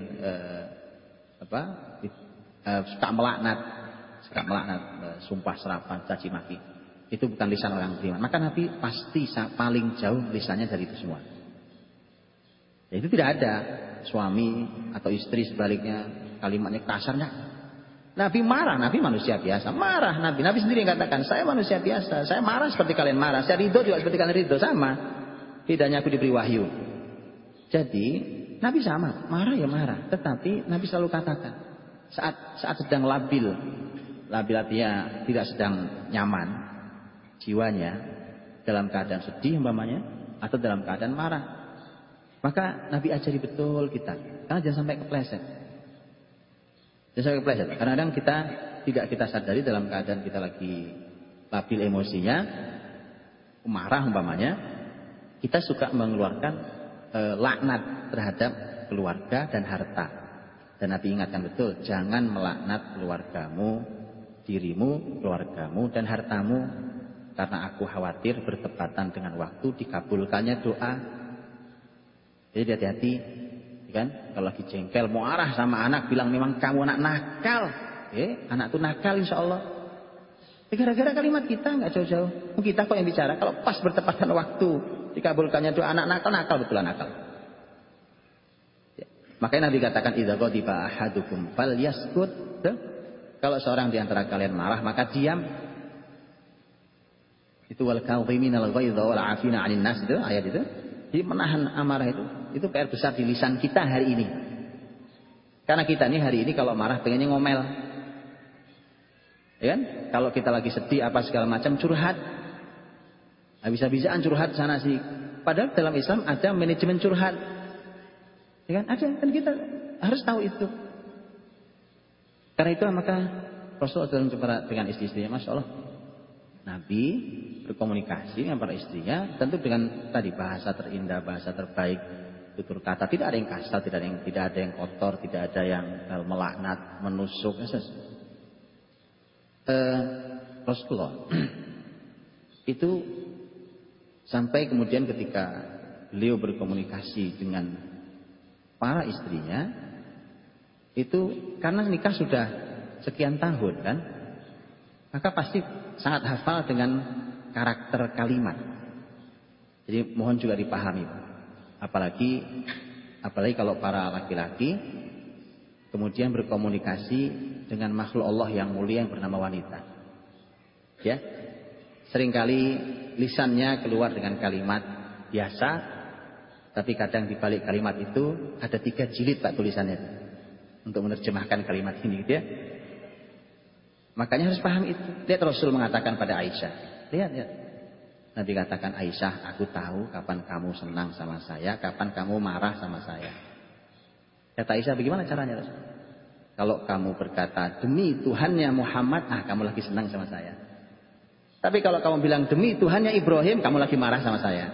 suka melaknat, sumpah serapah, caci maki. Itu bukan lisan orang beriman. Maka Nabi pasti paling jauh lisannya dari itu semua. Ya, itu tidak ada suami atau istri sebaliknya kalimatnya kasarnya. Nabi marah, Nabi manusia biasa, marah Nabi sendiri yang katakan, saya manusia biasa, saya marah seperti kalian marah, saya ridho juga seperti kalian ridho, sama. Bedanya aku diberi wahyu. Jadi Nabi sama, marah ya marah, tetapi Nabi selalu katakan saat sedang labil artinya tidak sedang nyaman jiwanya, dalam keadaan sedih umpamanya atau dalam keadaan marah, maka Nabi ajari betul kita, karena jangan sampai kepleset. Kadang-kadang kita sadari dalam keadaan kita lagi labil emosinya, marah umpamanya, kita suka mengeluarkan laknat terhadap keluarga dan harta. Dan Nabi ingatkan betul, jangan melaknat keluargamu, dirimu, keluargamu dan hartamu, karena aku khawatir bertepatan dengan waktu dikabulkannya doa. Jadi hati-hati, kan? Kalau lagi jengkel, mau arah sama anak, bilang memang kamu anak nakal. Anak tuh nakal insya Allah. Gara-gara kalimat kita nggak jauh-jauh. Kita kok yang bicara. Kalau pas bertepatan waktu dikabulkannya doa, anak nakal betul nakal. Ya. Makanya Nabi katakan, idza ghadiba ahadukum falyaskut. Kalau seorang di antara kalian marah, maka diam. Itu wal kadhiminal ghaidha wal 'afina 'anil nas, itu ayat itu. Jadi menahan amarah itu PR besar di lisan kita hari ini. Karena kita ini hari ini kalau marah pengennya ngomel. Ya kan? Kalau kita lagi sedih apa segala macam curhat. Habis-habisan curhat sana sih. Padahal dalam Islam ada manajemen curhat. Ya kan? Ada, kan kita harus tahu itu. Karena itu maka Rasulullah dalam jumpa dengan istri-istrinya, masya Allah, Nabi berkomunikasi dengan para istrinya tentu dengan tadi bahasa terindah, bahasa terbaik, tutur kata, tidak ada yang kasar, tidak ada yang kotor, tidak ada yang melaknat, menusuk. Rasulullah itu sampai kemudian ketika beliau berkomunikasi dengan para istrinya itu karena nikah sudah sekian tahun kan, maka pasti sangat hafal dengan karakter kalimat. Jadi mohon juga dipahami. Apalagi kalau para laki-laki kemudian berkomunikasi dengan makhluk Allah yang mulia yang bernama wanita. Ya. Seringkali lisannya keluar dengan kalimat biasa, tapi kadang di balik kalimat itu ada 3 jilid Pak tulisannya untuk menerjemahkan kalimat ini gitu ya. Makanya harus paham itu. Lihat Rasul mengatakan pada Aisyah. Lihat. Nabi katakan, Aisyah, aku tahu kapan kamu senang sama saya, kapan kamu marah sama saya. Kata Aisyah, bagaimana caranya Rasul? Kalau kamu berkata, demi Tuhannya Muhammad, kamu lagi senang sama saya. Tapi kalau kamu bilang, demi Tuhannya Ibrahim, kamu lagi marah sama saya.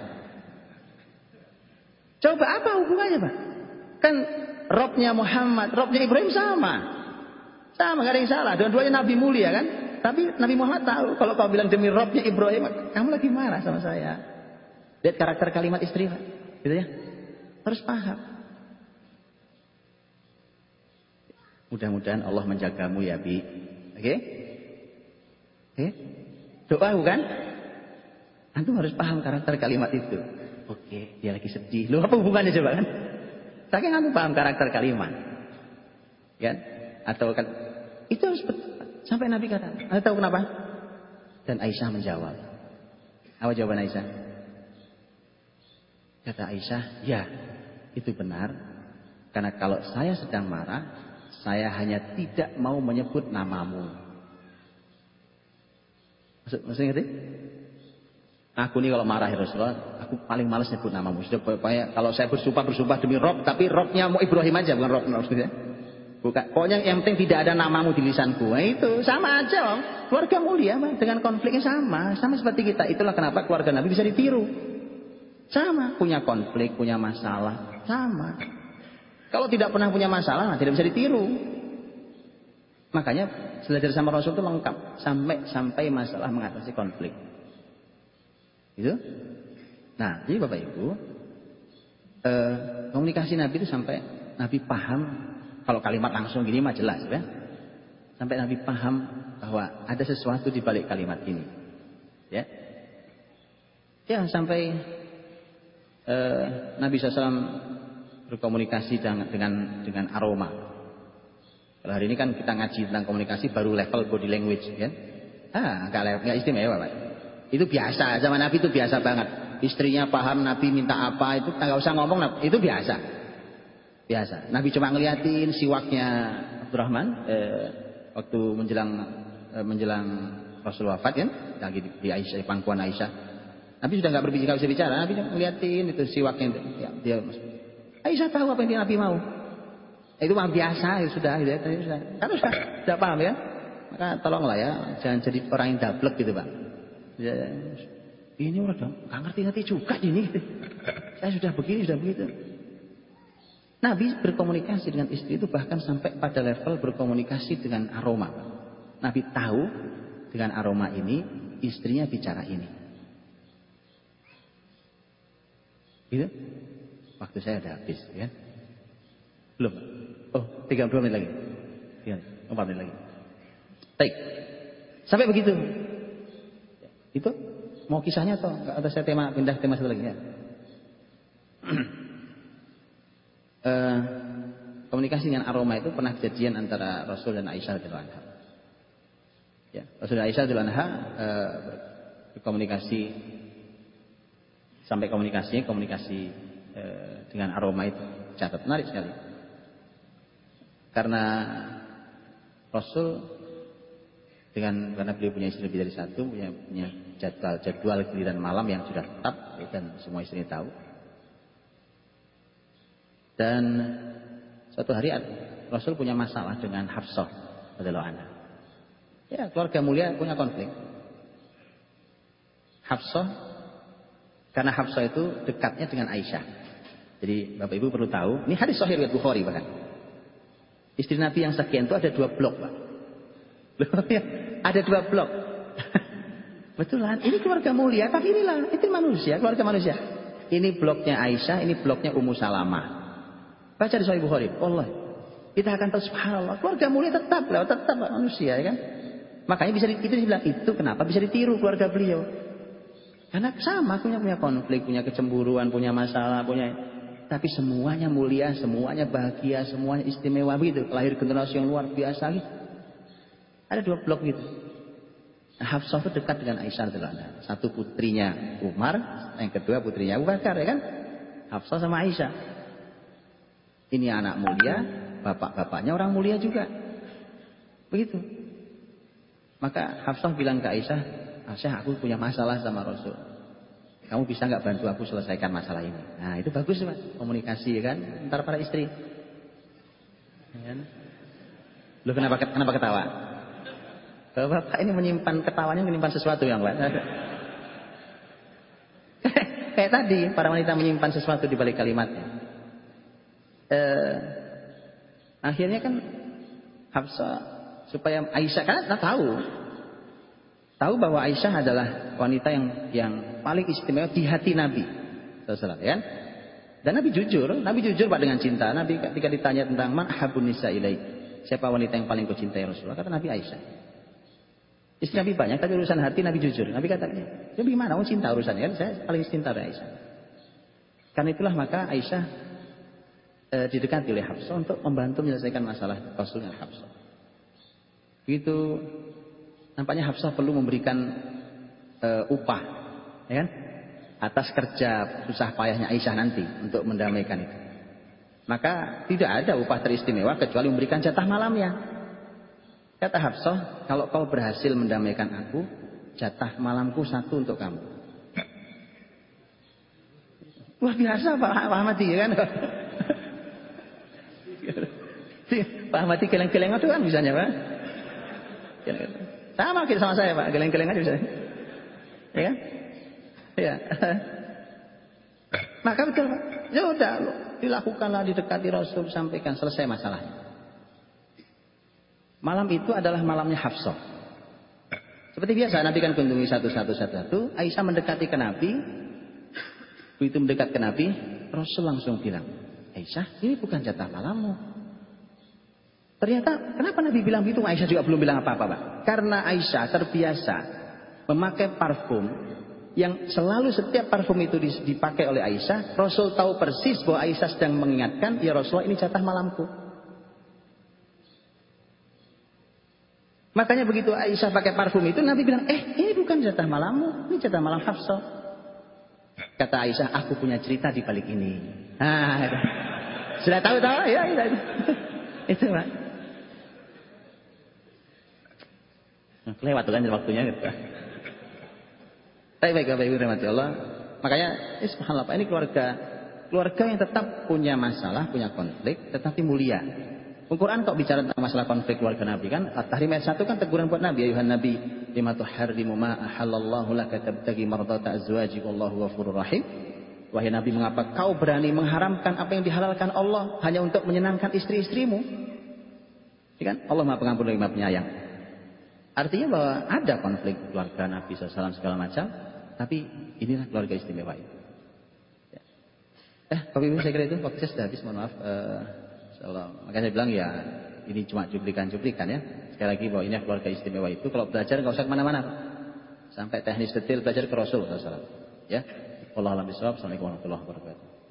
Coba apa hubungannya Pak? Kan Robnya Muhammad, Robnya Ibrahim sama. Sama, gak ada yang salah. Dua-duanya Nabi mulia kan? Tapi Nabi Muhammad tahu kalau kau bilang demi Robnya Ibrahim, kamu lagi marah sama saya. Lihat karakter kalimat istri, Pak. Gitu ya. Harus paham. Mudah-mudahan Allah menjagamu ya, Bi. Oke? Oke? Doa bukan? Antum harus paham karakter kalimat itu. Oke, dia lagi sedih. Loh, apa hubungannya coba kan? Saking antum paham karakter kalimat. Kan? Atau kan itu harus sampai Nabi kata, Anda tahu kenapa? Dan Aisyah menjawab. Apa jawaban Aisyah? Kata Aisyah, ya, itu benar. Karena kalau saya sedang marah, saya hanya tidak mau menyebut namamu. Maksudnya ngerti? Aku nih kalau marah ya Rasulullah, aku paling malas nyebut namamu. Sudah pokoknya kalau saya bersumpah demi Rob, tapi Robnya mau Ibrahim aja, bukan Rob maksudnya. Bukan, pokoknya yang penting tidak ada namamu di lisanku. Nah, itu sama aja, Om. Keluarga mulia, dengan konfliknya sama seperti kita. Itulah kenapa keluarga Nabi bisa ditiru. Sama, punya konflik, punya masalah, sama. Kalau tidak pernah punya masalah, tidak bisa ditiru. Makanya belajar sama Rasul itu lengkap sampai masalah mengatasi konflik. Gitu? Nah, jadi Bapak Ibu, komunikasi Nabi itu sampai Nabi paham. Kalau kalimat langsung gini mah jelas ya. Sampai Nabi paham bahwa ada sesuatu di balik kalimat ini. Ya. Ya, sampai Nabi SAW berkomunikasi dengan aroma. Kalau hari ini kan kita ngaji tentang komunikasi baru level body language kan. Enggak istimewa, Pak. Itu biasa, zaman Nabi itu biasa banget. Istrinya paham Nabi minta apa, itu enggak usah ngomong, itu biasa. Biasa. Nabi cuma ngeliatin siwaknya Abdurrahman waktu menjelang Rasul wafat kan, lagi di Aisyah, di pangkuan Aisyah. Nabi sudah nggak bisa bicara. Nabi ngeliatin itu siwaknya. Ya, dia Aisyah tahu apa yang Nabi mau. Itu mah biasa, ya sudah. Kan sudah paham ya. Maka tolonglah ya, jangan jadi orang yang dablek gitu Pak. Ya, ini orang nggak ngerti juga ini. Saya sudah begini, sudah begitu. Nabi berkomunikasi dengan istri itu bahkan sampai pada level berkomunikasi dengan aroma. Nabi tahu dengan aroma ini istrinya bicara ini. Gitu? Waktu saya udah habis ya. Belum. Oh, 32 menit lagi. 4 menit lagi. Baik. Sampai begitu. Itu mau kisahnya atau saya pindah tema satu lagi ya. Komunikasi dengan aroma itu pernah kejadian antara Rasul dan Aisyah radhiyallahu anha. Ya, Rasul dan Aisyah radhiyallahu anha berkomunikasi sampai komunikasi dengan aroma itu. Catat, menarik sekali. Karena Rasul karena beliau punya istri lebih dari satu, punya jadwal giliran malam yang sudah tetap dan semua istri tahu. Dan suatu hari Rasul punya masalah dengan Hafsah radhiyallahu anha. Ya, keluarga mulia punya konflik. Hafsah, karena Hafsah itu dekatnya dengan Aisyah. Jadi Bapak Ibu perlu tahu, ini hadis sahih riwayat Bukhari bahkan. Istri Nabi yang sekian itu ada 2 blok, Pak. Ada 2 blok. Betulan, ini keluarga mulia, tapi itu manusia, keluarga manusia. Ini bloknya Aisyah, ini bloknya Ummu Salamah. Baca di Sahih Bukhari. Allah. Kita akan tahu subhanallah. Keluarga mulia tetap manusia ya kan. Makanya bisa dibilang itu kenapa bisa ditiru keluarga beliau. Karena sama punya konflik, punya kecemburuan, punya masalah, punya tapi semuanya mulia, semuanya bahagia, semuanya istimewa gitu. Lahir generasi yang luar biasa gitu. Ada 2 blok gitu. Nah, Hafsah itu dekat dengan Aisyah radhiyallahu anha. Satu putrinya Umar, yang kedua putrinya Abu Bakar, ya kan? Hafsah sama Aisyah. Ini anak mulia, bapak-bapaknya orang mulia juga. Begitu. Maka Hafsah bilang ke Aisyah, Aisyah, aku punya masalah sama Rasul. Kamu bisa nggak bantu aku selesaikan masalah ini? Nah, itu bagus, Pak. Komunikasi, ya kan? Antara para istri. Ya kan? Lu kenapa ketawa? Bapak ini menyimpan ketawanya, menyimpan sesuatu yang Pak. Kayak tadi, para wanita menyimpan sesuatu di balik kalimatnya. Akhirnya kan Hafsah supaya Aisyah kan tahu bahwa Aisyah adalah wanita yang paling istimewa di hati Nabi sallallahu alaihi wasallam, kan? Dan Nabi jujur Pak dengan cinta. Nabi ketika ditanya tentang man habun nisa ilaik, siapa wanita yang paling kau cintai Rasulullah, kata Nabi Aisyah. Istri Nabi banyak, tapi urusan hati Nabi jujur. Nabi katanya, ya gimana? Mau cinta urusannya kan? Saya paling cinta dengan Aisyah. Karena itulah maka Aisyah didekati oleh Hafsah untuk membantu menyelesaikan masalah Rasul dengan Hafsah. Begitu nampaknya Hafsah perlu memberikan upah, ya kan? Atas kerja susah payahnya Aisyah nanti untuk mendamaikan itu. Maka tidak ada upah teristimewa kecuali memberikan jatah malamnya. Kata Hafsah, kalau kau berhasil mendamaikan aku, jatah malamku 1 untuk kamu. Wah biasa Pak Ahmadi, ya kan? Pak Ahmadi geleng-geleng itu kan bisanya Pak. Sama sama saya Pak, geleng-geleng aja bisa. Ya kan? Ya. Maka betul Pak. Ya udah, dilakukanlah, didekati Rasul, sampaikan, selesai masalahnya. Malam itu adalah malamnya Hafsah. Seperti biasa Nabi kan kunjungi satu. Aisyah mendekati ke Nabi. Begitu mendekat ke Nabi, Rasul langsung bilang, Aisyah, ini bukan jatah malammu. Ternyata kenapa Nabi bilang begitu? Aisyah juga belum bilang apa-apa Pak. Karena Aisyah terbiasa memakai parfum yang selalu setiap parfum itu dipakai oleh Aisyah. Rasul tahu persis bahwa Aisyah sedang mengingatkan, ya Rasulullah ini jatah malamku. Makanya begitu Aisyah pakai parfum itu, Nabi bilang, ini bukan jatah malammu, ini jatah malam Hafsah. Kata Aisyah, aku punya cerita di balik ini. Nah, sudah tahu ya, itu Pak. Lewat kan waktunya gitu. Baik Bapak Ibu rahmati Allah. Makanya subhanallah Pak, ini keluarga yang tetap punya masalah, punya konflik, tetapi mulia. Al-Quran kok bicara tentang masalah konflik keluarga Nabi kan? At-Tahrim ayat 1 kan teguran buat Nabi, ayuhan Nabi, lima tuharrimu ma ahallallahu laka tabtagi mardata azwaji wallahu ghafurur rahim. Wahai Nabi, mengapa kau berani mengharamkan apa yang dihalalkan Allah hanya untuk menyenangkan istri-istrimu? Ya kan? Allah Maha Pengampun lagi Maha Penyayang. Artinya bahwa ada konflik keluarga Nabi SAW segala macam, tapi inilah keluarga istimewa itu. Bapak Ibu, saya kira itu waktu saya sudah habis, mohon maaf. Makanya saya bilang ya ini cuma cuplikan-cuplikan ya. Sekali lagi bahwa ini keluarga istimewa itu. Kalau belajar nggak usah kemana-mana, sampai teknis detail belajar ke Rasul SAW. Ya. Wallahu a'lam bishawab. Assalamualaikum warahmatullahi wabarakatuh.